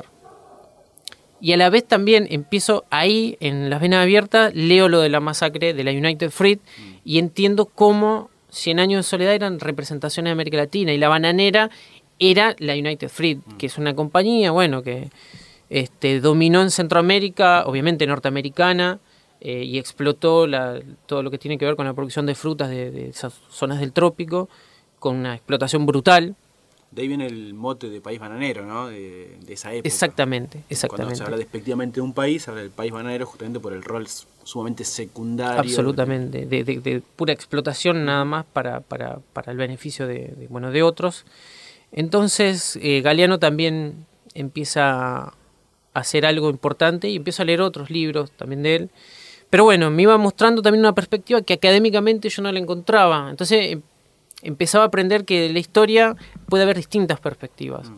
Y a la vez también empiezo ahí, en Las venas abiertas, leo lo de la masacre de la United Fruit mm. y entiendo cómo Cien años de soledad eran representaciones de América Latina y la bananera era la United Fruit, mm. que es una compañía, bueno, que este, dominó en Centroamérica, obviamente norteamericana, eh, y explotó la, todo lo que tiene que ver con la producción de frutas de, de esas zonas del trópico, con una explotación brutal. De ahí viene el mote de país bananero, ¿no? De, de esa época. Exactamente, exactamente. Cuando se habla despectivamente de un país, se habla del país bananero justamente por el rol sumamente secundario. Absolutamente, de, de, de pura explotación nada más para, para, para el beneficio de, de, bueno, de otros. Entonces, eh, Galeano también empieza a hacer algo importante y empiezo a leer otros libros también de él. Pero bueno, me iba mostrando también una perspectiva que académicamente yo no la encontraba. Entonces empezaba a aprender que de la historia puede haber distintas perspectivas. Mm.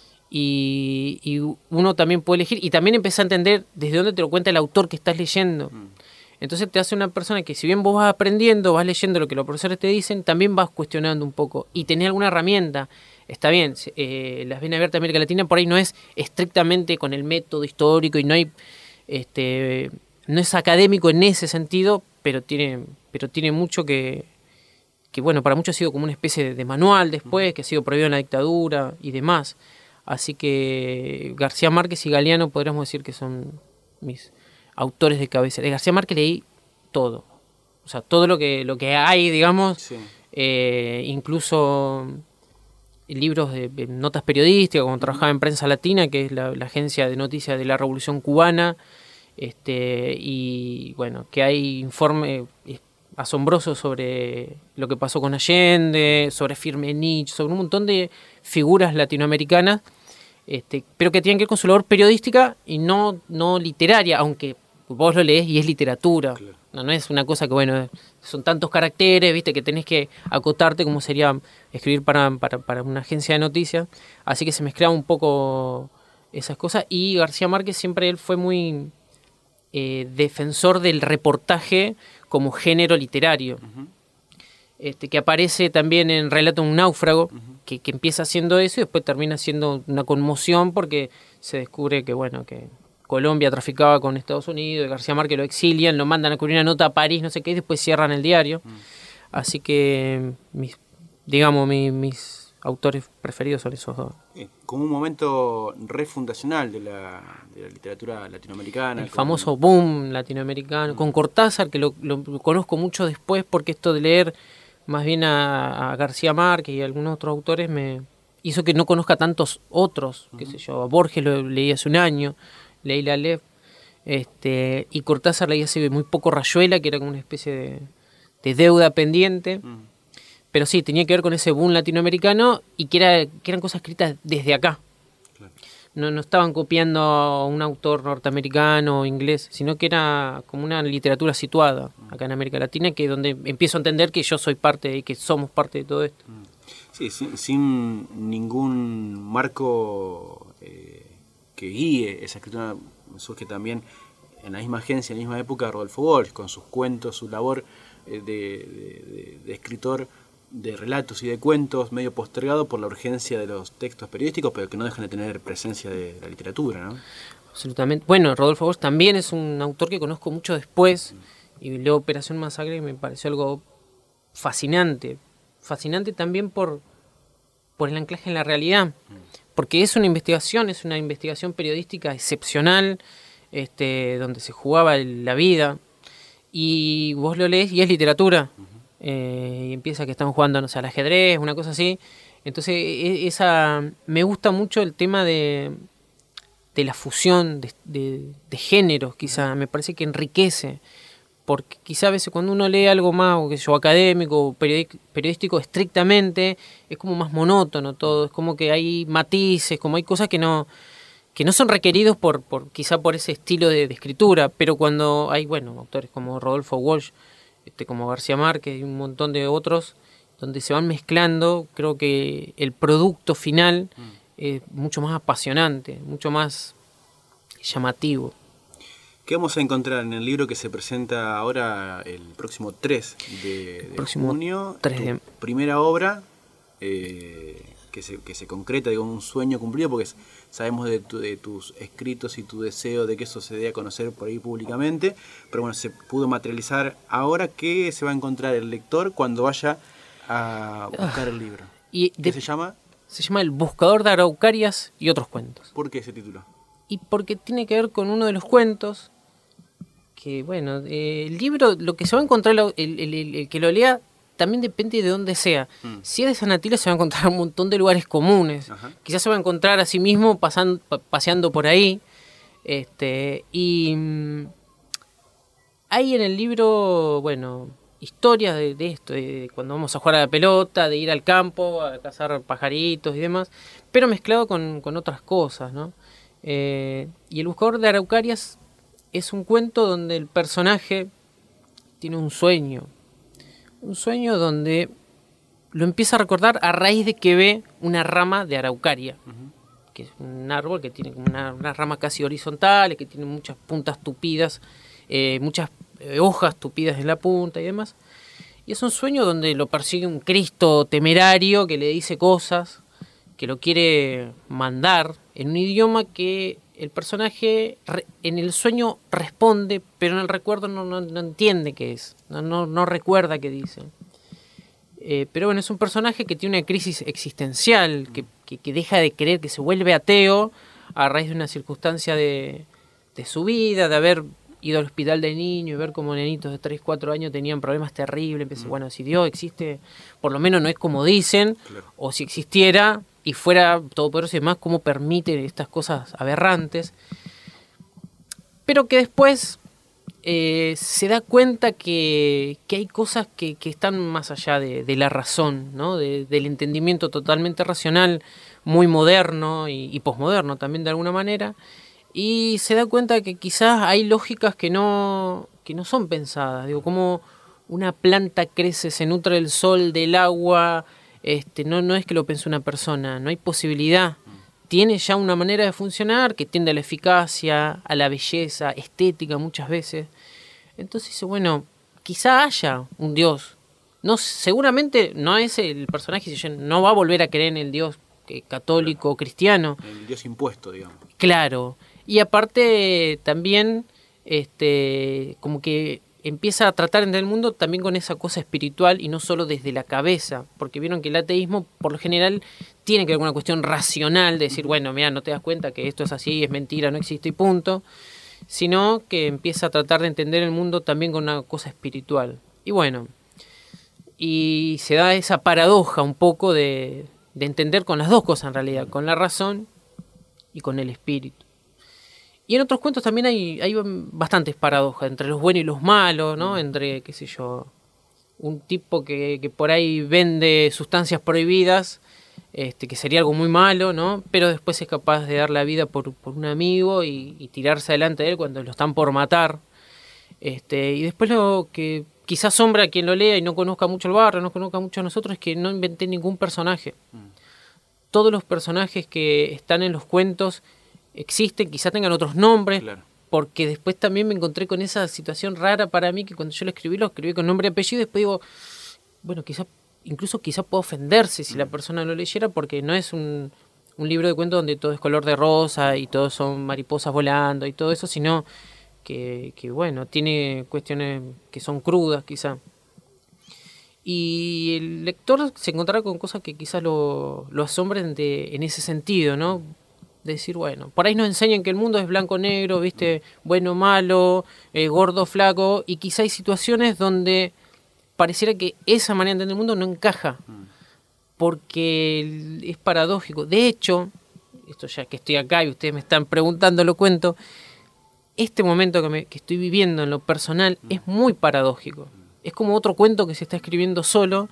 Y, y uno también puede elegir. Y también empecé a entender desde dónde te lo cuenta el autor que estás leyendo. Mm. Entonces te hace una persona que si bien vos vas aprendiendo, vas leyendo lo que los profesores te dicen, también vas cuestionando un poco. Y tenés alguna herramienta. Está bien, eh, Las venas abiertas de América Latina por ahí no es estrictamente con el método histórico y no hay... este no es académico en ese sentido, pero tiene, pero tiene mucho que... que bueno, para muchos ha sido como una especie de, de manual después, que ha sido prohibido en la dictadura y demás. Así que García Márquez y Galeano podríamos decir que son mis autores de cabecera. De García Márquez leí todo, o sea, todo lo que, lo que hay, digamos, sí. eh, incluso libros de, de notas periodísticas, cuando trabajaba en Prensa Latina, que es la, la agencia de noticias de la Revolución Cubana, este y bueno, que hay informes asombroso sobre lo que pasó con Allende, sobre Firmenich, sobre un montón de figuras latinoamericanas, este, pero que tienen que ver con su labor periodística y no, no literaria, aunque vos lo lees y es literatura. Claro. No, no es una cosa que, bueno, son tantos caracteres, viste, que tenés que acotarte como sería escribir para, para, para una agencia de noticias, así que se mezclaba un poco esas cosas, y García Márquez siempre él fue muy eh, defensor del reportaje como género literario, uh-huh. este, que aparece también en Relato de un náufrago, uh-huh. que, que empieza haciendo eso y después termina siendo una conmoción porque se descubre que, bueno, que Colombia traficaba con Estados Unidos, García Márquez lo exilian, lo mandan a cubrir una nota a París, no sé qué, y después cierran el diario. Uh-huh. Así que, mis, digamos, mis, mis autores preferidos son esos dos. Como un momento refundacional de la, de la literatura latinoamericana. El famoso boom latinoamericano, mm. con Cortázar, que lo, lo conozco mucho después, porque esto de leer más bien a, a García Márquez y a algunos otros autores me, hizo que no conozca tantos otros, qué sé yo, a Borges lo leí hace un año, leí la Lev, este, y Cortázar leí hace muy poco Rayuela, que era como una especie de, de deuda pendiente, uh-huh. Pero sí, tenía que ver con ese boom latinoamericano y que, era, que eran cosas escritas desde acá. Claro. No, no estaban copiando a un autor norteamericano o inglés, sino que era como una literatura situada acá en América Latina, que es donde empiezo a entender que yo soy parte y que somos parte de todo esto. Sí, sin, sin ningún marco eh, que guíe esa escritura, surge también en la misma agencia, en la misma época, Rodolfo Walsh, con sus cuentos, su labor eh, de, de, de, de escritor de relatos y de cuentos, medio postergado por la urgencia de los textos periodísticos, pero que no dejan de tener presencia de la literatura, ¿no? Absolutamente. Bueno, Rodolfo Walsh también es un autor que conozco mucho después, y leo Operación Masacre y me pareció algo fascinante. Fascinante también por, por el anclaje en la realidad, porque es una investigación, es una investigación periodística excepcional, este, donde se jugaba la vida, y vos lo lees y es literatura. Eh, y empieza que están jugando, no sé, al ajedrez, una cosa así. Entonces, esa me gusta mucho el tema de, de la fusión de, de, de géneros, quizá. Me parece que enriquece. Porque quizá a veces cuando uno lee algo más, o que yo, académico, o periodístico estrictamente, es como más monótono todo. Es como que hay matices, como hay cosas que no, que no son requeridos por, por quizá por ese estilo de, de escritura. Pero cuando hay, bueno, autores como Rodolfo Walsh, Este, como García Márquez y un montón de otros, donde se van mezclando, creo que el producto final es mucho más apasionante, mucho más llamativo. ¿Qué vamos a encontrar en el libro que se presenta ahora el próximo tres de, de próximo junio? tres de... Primera obra eh, que, se, que se concreta, digo, un sueño cumplido, porque sabemos de, tu, de tus escritos y tu deseo de que eso se dé a conocer por ahí públicamente, pero bueno, se pudo materializar ahora. ¿Qué se va a encontrar el lector cuando vaya a buscar el libro? Y ¿Qué de, se llama? Se llama El Buscador de Araucarias y otros cuentos. ¿Por qué ese título? Y porque tiene que ver con uno de los cuentos que, bueno, eh, el libro, lo que se va a encontrar, el, el, el, el que lo lea, también depende de dónde sea. Mm. Si es de San Atilio se va a encontrar un montón de lugares comunes. Ajá. Quizás se va a encontrar a sí mismo pasando, paseando por ahí. Este, y mmm, hay en el libro, bueno, historias de, de esto, de cuando vamos a jugar a la pelota, de ir al campo, a cazar pajaritos y demás, pero mezclado con, con otras cosas, ¿no? Eh, y El Buscador de Araucarias es un cuento donde el personaje tiene un sueño. Un sueño donde lo empieza a recordar a raíz de que ve una rama de araucaria, uh-huh. que es un árbol que tiene como una, una rama casi horizontal, que tiene muchas puntas tupidas, eh, muchas eh, hojas tupidas en la punta y demás. Y es un sueño donde lo persigue un Cristo temerario que le dice cosas, que lo quiere mandar en un idioma que el personaje re, en el sueño responde, pero en el recuerdo no, no, no entiende qué es, no, no, no recuerda qué dice. Eh, pero bueno, es un personaje que tiene una crisis existencial, que, que, que deja de creer, que se vuelve ateo a raíz de una circunstancia de, de su vida, de haber ido al hospital de niño y ver cómo nenitos de tres, cuatro años tenían problemas terribles. Empecé, bueno, si Dios existe, por lo menos no es como dicen, claro. O si existiera y fuera todopoderoso y demás, ¿cómo permite estas cosas aberrantes? Pero que después eh, se da cuenta que, que hay cosas que, que están más allá de, de la razón, ¿no? De, del entendimiento totalmente racional, muy moderno y, y posmoderno también de alguna manera, y se da cuenta que quizás hay lógicas que no, que no son pensadas. Digo, como una planta crece, se nutre del sol, del agua. Este, no, no es que lo pensó una persona, no hay posibilidad. Tiene ya una manera de funcionar que tiende a la eficacia, a la belleza, estética muchas veces. Entonces dice, bueno, quizá haya un Dios. No, seguramente no es el personaje, no va a volver a creer en el Dios católico o cristiano. El Dios impuesto, digamos. Claro. Y aparte también, este, como que empieza a tratar en el mundo también con esa cosa espiritual y no solo desde la cabeza, porque vieron que el ateísmo por lo general tiene que ver con una cuestión racional de decir, bueno, mira, no te das cuenta que esto es así, es mentira, no existe y punto, sino que empieza a tratar de entender el mundo también con una cosa espiritual. Y bueno, y se da esa paradoja un poco de, de entender con las dos cosas en realidad, con la razón y con el espíritu. Y en otros cuentos también hay, hay bastantes paradojas entre los buenos y los malos, ¿no? Entre, qué sé yo, un tipo que, que por ahí vende sustancias prohibidas, este, que sería algo muy malo, ¿no? Pero después es capaz de dar la vida por, por un amigo y, y tirarse delante de él cuando lo están por matar. Este, y después lo que quizás asombra a quien lo lea y no conozca mucho el barrio, no conozca mucho a nosotros, es que no inventé ningún personaje. Mm. Todos los personajes que están en los cuentos existen, quizás tengan otros nombres, claro. Porque después también me encontré con esa situación rara para mí, que cuando yo lo escribí, lo escribí con nombre y apellido, y después digo, bueno, quizás, incluso quizás puedo ofenderse si mm. la persona lo leyera, porque no es un, un libro de cuentos donde todo es color de rosa y todos son mariposas volando y todo eso, sino que, que bueno, tiene cuestiones que son crudas quizá. Y el lector se encontrará con cosas que quizás lo, lo asombren de, en ese sentido, ¿no? De decir, bueno, por ahí nos enseñan que el mundo es blanco-negro, ¿viste? Bueno, malo, eh, gordo, flaco, y quizá hay situaciones donde pareciera que esa manera de entender el mundo no encaja, porque es paradójico. De hecho, esto ya que estoy acá y ustedes me están preguntando, lo cuento, este momento que, me, que estoy viviendo en lo personal es muy paradójico. Es como otro cuento que se está escribiendo solo,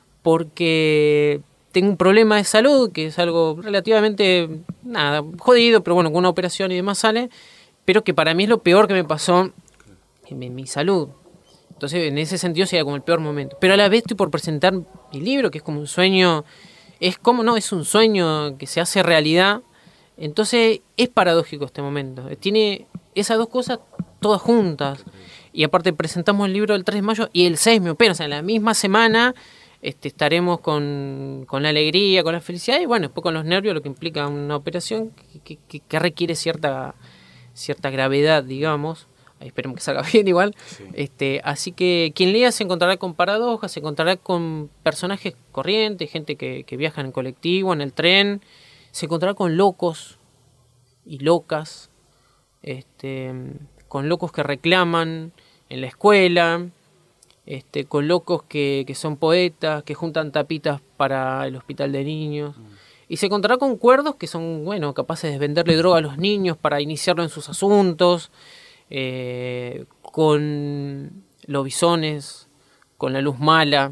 porque tengo un problema de salud, que es algo relativamente, nada, jodido, pero bueno, con una operación y demás sale, pero que para mí es lo peor que me pasó en mi, mi salud. Entonces, en ese sentido sería como el peor momento. Pero a la vez estoy por presentar mi libro, que es como un sueño, es como, no, es un sueño que se hace realidad. Entonces, es paradójico este momento. Tiene esas dos cosas todas juntas. Y aparte presentamos el libro el tres de mayo y el seis me opero, o sea, en la misma semana este, estaremos con, con la alegría, con la felicidad y bueno, después con los nervios, lo que implica una operación que, que, que requiere cierta, cierta gravedad, digamos. Ahí esperemos que salga bien igual. Sí. Este, así que quien lea se encontrará con paradojas, se encontrará con personajes corrientes, gente que, que viaja en colectivo, en el tren, se encontrará con locos y locas, este, con locos que reclaman en la escuela, este, con locos que, que son poetas, que juntan tapitas para el hospital de niños. Mm. Y se encontrará con cuerdos que son, bueno, capaces de venderle droga a los niños para iniciarlo en sus asuntos, eh, con lobisones, con la luz mala,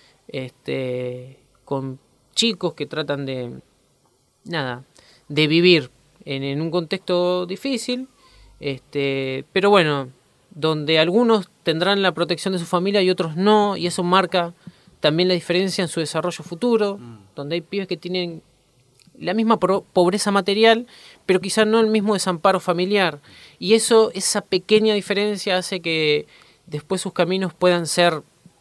este, con chicos que tratan de, nada, de vivir en, en un contexto difícil, este, pero bueno, donde algunos tendrán la protección de su familia y otros no, y eso marca también la diferencia en su desarrollo futuro, mm. donde hay pibes que tienen la misma pobreza material, pero quizás no el mismo desamparo familiar, y eso, esa pequeña diferencia hace que después sus caminos puedan ser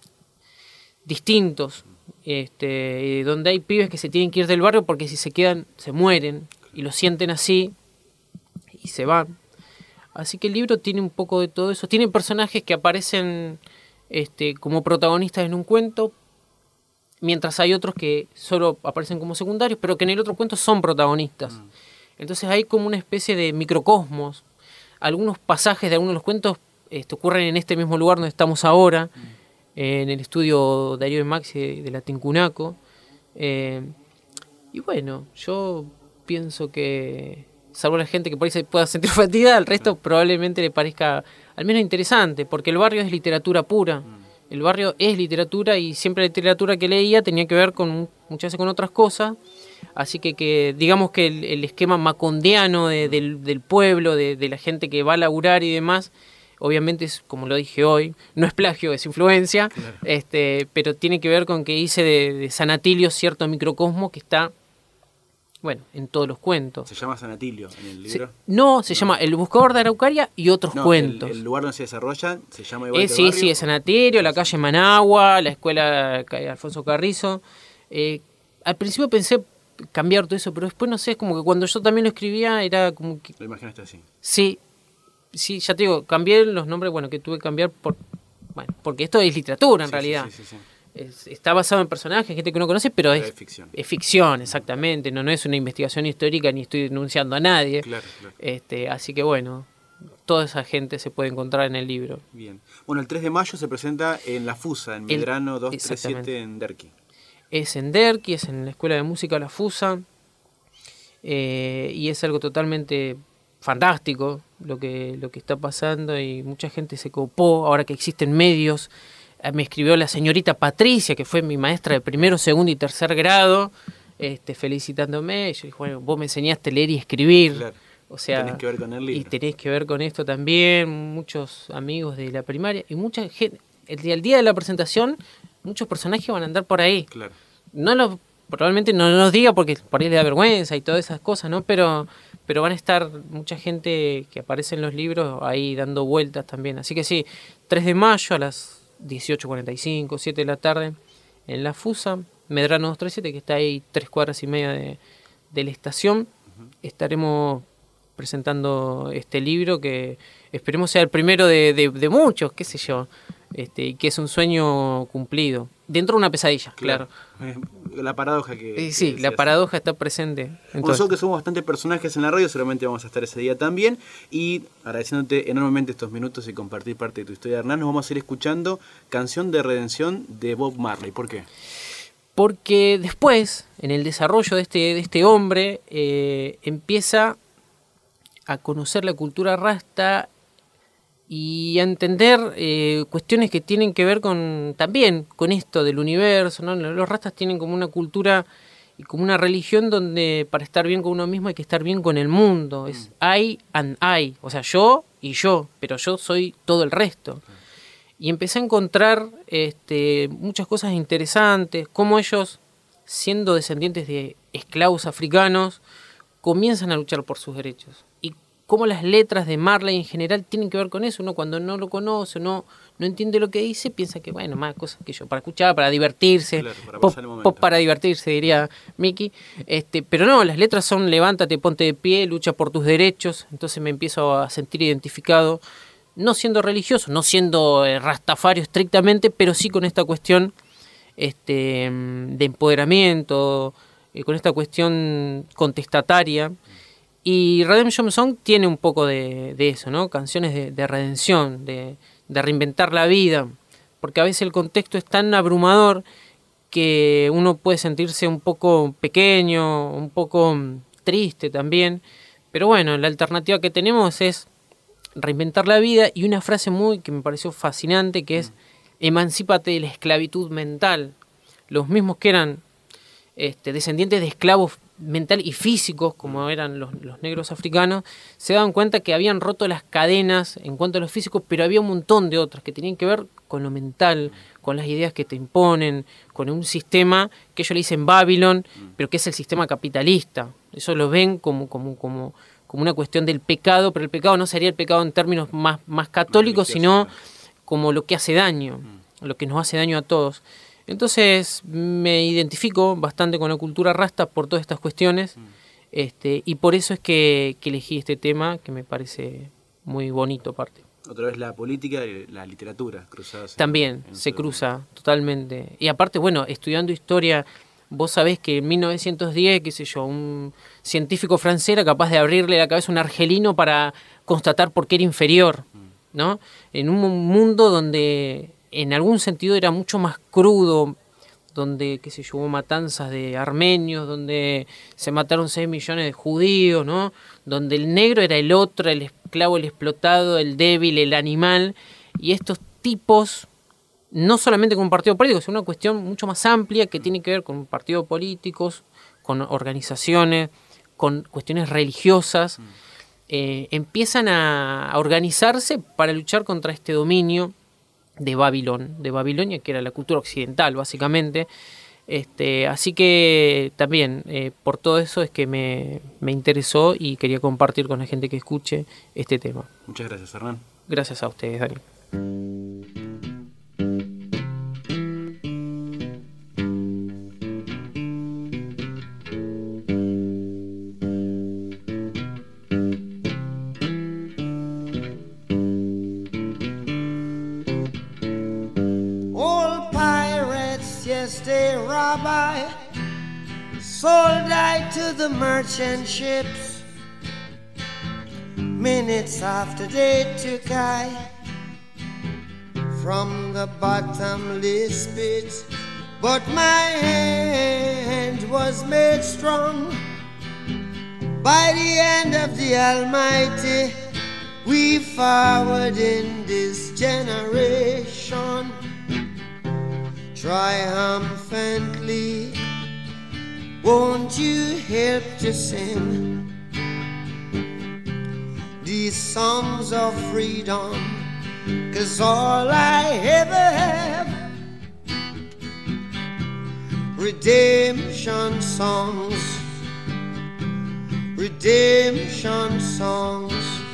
distintos, este, donde hay pibes que se tienen que ir del barrio porque si se quedan se mueren, y lo sienten así, y se van. Así que el libro tiene un poco de todo eso. Tiene personajes que aparecen este, como protagonistas en un cuento, mientras hay otros que solo aparecen como secundarios, pero que en el otro cuento son protagonistas. Mm. Entonces hay como una especie de microcosmos. Algunos pasajes de algunos de los cuentos este, ocurren en este mismo lugar donde estamos ahora, mm. eh, en el estudio Darío de Maxi de, de la Tincunaco. Eh, y bueno, yo pienso que, salvo la gente que por ahí se pueda sentir ofendida, al resto probablemente le parezca al menos interesante, porque el barrio es literatura pura. El barrio es literatura y siempre la literatura que leía tenía que ver con muchas veces con otras cosas. Así que, que digamos que el, el esquema macondiano de, del, del pueblo, de, de la gente que va a laburar y demás, obviamente es, como lo dije hoy, no es plagio, es influencia, claro. este, pero tiene que ver con que hice de, de San Atilio cierto microcosmo que está, bueno, en todos los cuentos. ¿Se llama San Atilio en el libro? Se, no, se no. llama El Buscador de Araucaria y otros no, cuentos. El, el lugar donde se desarrolla se llama igual eh, que Sí, barrio. sí, es San Atilio, la calle Managua, la escuela Alfonso Carrizo. Eh, al principio pensé cambiar todo eso, pero después no sé, es como que cuando yo también lo escribía era como que... Lo imaginaste así. Sí, sí, ya te digo, cambié los nombres, bueno, que tuve que cambiar por... Bueno, porque esto es literatura en sí, realidad. Sí, sí, sí, sí. Es, está basado en personajes, gente que uno conoce, pero, pero es, es ficción. Es ficción, exactamente. No, no es una investigación histórica ni estoy denunciando a nadie. Claro, claro. Este, así que bueno, toda esa gente se puede encontrar en el libro. Bien. Bueno, el tres de mayo se presenta en La Fusa, en Medrano doscientos treinta y siete en Derqui. es en Derqui, es en la Escuela de Música La Fusa, eh, y es algo totalmente fantástico lo que, lo que está pasando, y mucha gente se copó ahora que existen medios. Me escribió la señorita Patricia, que fue mi maestra de primero, segundo y tercer grado, este, felicitándome. Yo dije, bueno, vos me enseñaste a leer y escribir. Claro. O sea, tenés que ver con el libro. Y tenés que ver con esto también. Muchos amigos de la primaria y mucha gente. El día, el día de la presentación, muchos personajes van a andar por ahí. Claro. No lo, probablemente no los diga porque por ahí le da vergüenza y todas esas cosas, ¿no? Pero, pero van a estar mucha gente que aparece en los libros ahí dando vueltas también. Así que sí, tres de mayo a las dieciocho cuarenta y cinco, siete de la tarde, en La Fusa, Medrano doscientos treinta y siete, que está ahí tres cuadras y media de, de la estación. Uh-huh. Estaremos presentando este libro que esperemos sea el primero de, de, de muchos, qué sé yo, este, y que es un sueño cumplido. Dentro de una pesadilla, claro. claro. La paradoja que... Eh, sí, que la paradoja está presente. Nosotros que somos bastantes personajes en la radio, seguramente vamos a estar ese día también. Y agradeciéndote enormemente estos minutos y compartir parte de tu historia, Hernán, nos vamos a ir escuchando Canción de Redención de Bob Marley. ¿Por qué? Porque después, en el desarrollo de este, de este hombre, eh, empieza a conocer la cultura rasta y a entender eh, cuestiones que tienen que ver con también con esto del universo, ¿no? Los rastas tienen como una cultura y como una religión donde para estar bien con uno mismo hay que estar bien con el mundo. Es I and I, o sea, yo y yo, pero yo soy todo el resto. Y empecé a encontrar este, muchas cosas interesantes, cómo ellos, siendo descendientes de esclavos africanos, comienzan a luchar por sus derechos. Y cómo las letras de Marley en general tienen que ver con eso. Uno cuando no lo conoce, no, no entiende lo que dice, piensa que, bueno, más cosas que yo, para escuchar, para divertirse, claro, para, pop, pop para divertirse, diría Mickey. Este, pero no, las letras son levántate, ponte de pie, lucha por tus derechos. Entonces me empiezo a sentir identificado, no siendo religioso, no siendo eh, rastafario estrictamente, pero sí con esta cuestión este, de empoderamiento, eh, con esta cuestión contestataria. Y Redemption Song tiene un poco de, de eso, ¿no? Canciones de, de redención, de, de reinventar la vida, porque a veces el contexto es tan abrumador que uno puede sentirse un poco pequeño, un poco triste también. Pero bueno, la alternativa que tenemos es reinventar la vida, y una frase muy que me pareció fascinante, que es emancípate de la esclavitud mental. Los mismos que eran este, descendientes de esclavos mental y físicos, como eran los, los negros africanos, se daban cuenta que habían roto las cadenas en cuanto a lo físico, pero había un montón de otras que tenían que ver con lo mental, con las ideas que te imponen, con un sistema que ellos le dicen Babylon, pero que es el sistema capitalista. Eso lo ven como, como, como, como una cuestión del pecado, pero el pecado no sería el pecado en términos más, más católicos, sino como lo que hace daño, lo que nos hace daño a todos. Entonces me identifico bastante con la cultura rasta por todas estas cuestiones, este, y por eso es que, que elegí este tema, que me parece muy bonito aparte. Otra vez la política y la literatura cruzadas. También en, en se cruza totalmente. Y aparte, bueno, estudiando historia, vos sabés que en mil novecientos diez, qué sé yo, un científico francés era capaz de abrirle la cabeza a un argelino para constatar por qué era inferior, ¿no? En un mundo donde en algún sentido era mucho más crudo, donde, qué sé yo, hubo matanzas de armenios, donde se mataron seis millones de judíos, ¿no? Donde el negro era el otro, el esclavo, el explotado, el débil, el animal, y estos tipos, no solamente con un partido político, sino una cuestión mucho más amplia que tiene que ver con partidos políticos, con organizaciones, con cuestiones religiosas, eh, empiezan a, a organizarse para luchar contra este dominio de Babilón, de Babilonia, que era la cultura occidental, básicamente. Este, así que también, eh, por todo eso es que me, me interesó y quería compartir con la gente que escuche este tema. Muchas gracias, Hernán. Gracias a ustedes, Dani. Rabbi sold I to the merchant ships. Minutes after they took I from the bottomless pit. but my hand was made strong by the hand of the Almighty. We forward in this generation triumphantly. Won't you help to sing these songs of freedom? 'Cause all I ever have, redemption songs, redemption songs.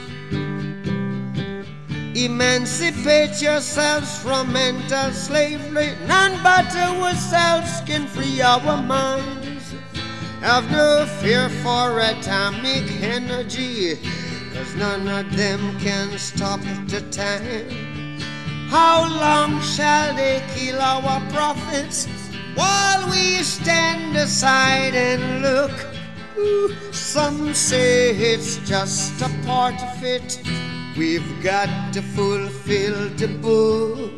Emancipate yourselves from mental slavery. None but ourselves can free our minds. Have no fear for atomic energy, 'cause none of them can stop the time. How long shall they kill our prophets while we stand aside and look? Ooh, some say it's just a part of it. We've got to fulfill the book.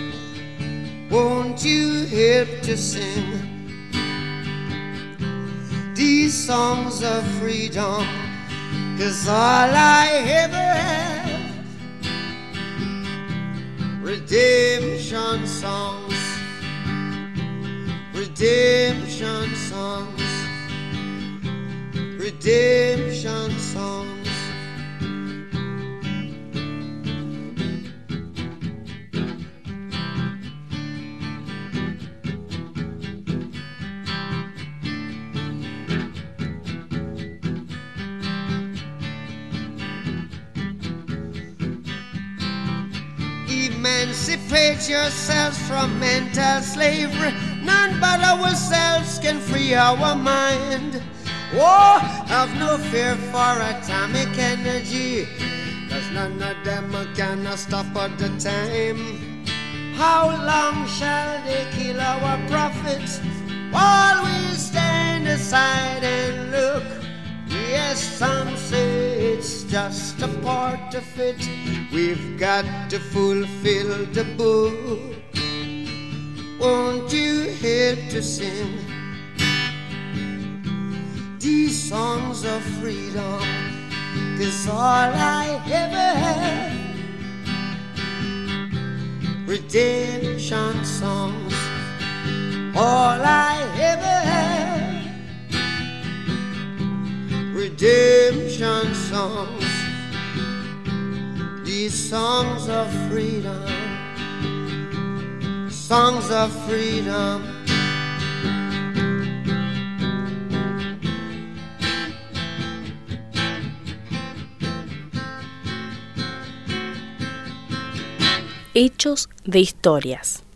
Won't you help to sing these songs of freedom? 'Cause all I ever have, redemption songs, redemption songs, redemption songs. Emancipate yourselves from mental slavery. None but ourselves can free our mind. Oh, have no fear for atomic energy, 'cause none of them can stop at the time. How long shall they kill our prophets while we stand aside and look? Yes, some say it's just a part of it. We've got to fulfill the book. Won't you help to sing these songs of freedom? 'Cause all I ever had, redemption songs. All I ever had, redemption songs. These songs of freedom, songs of freedom. Hechos de historias.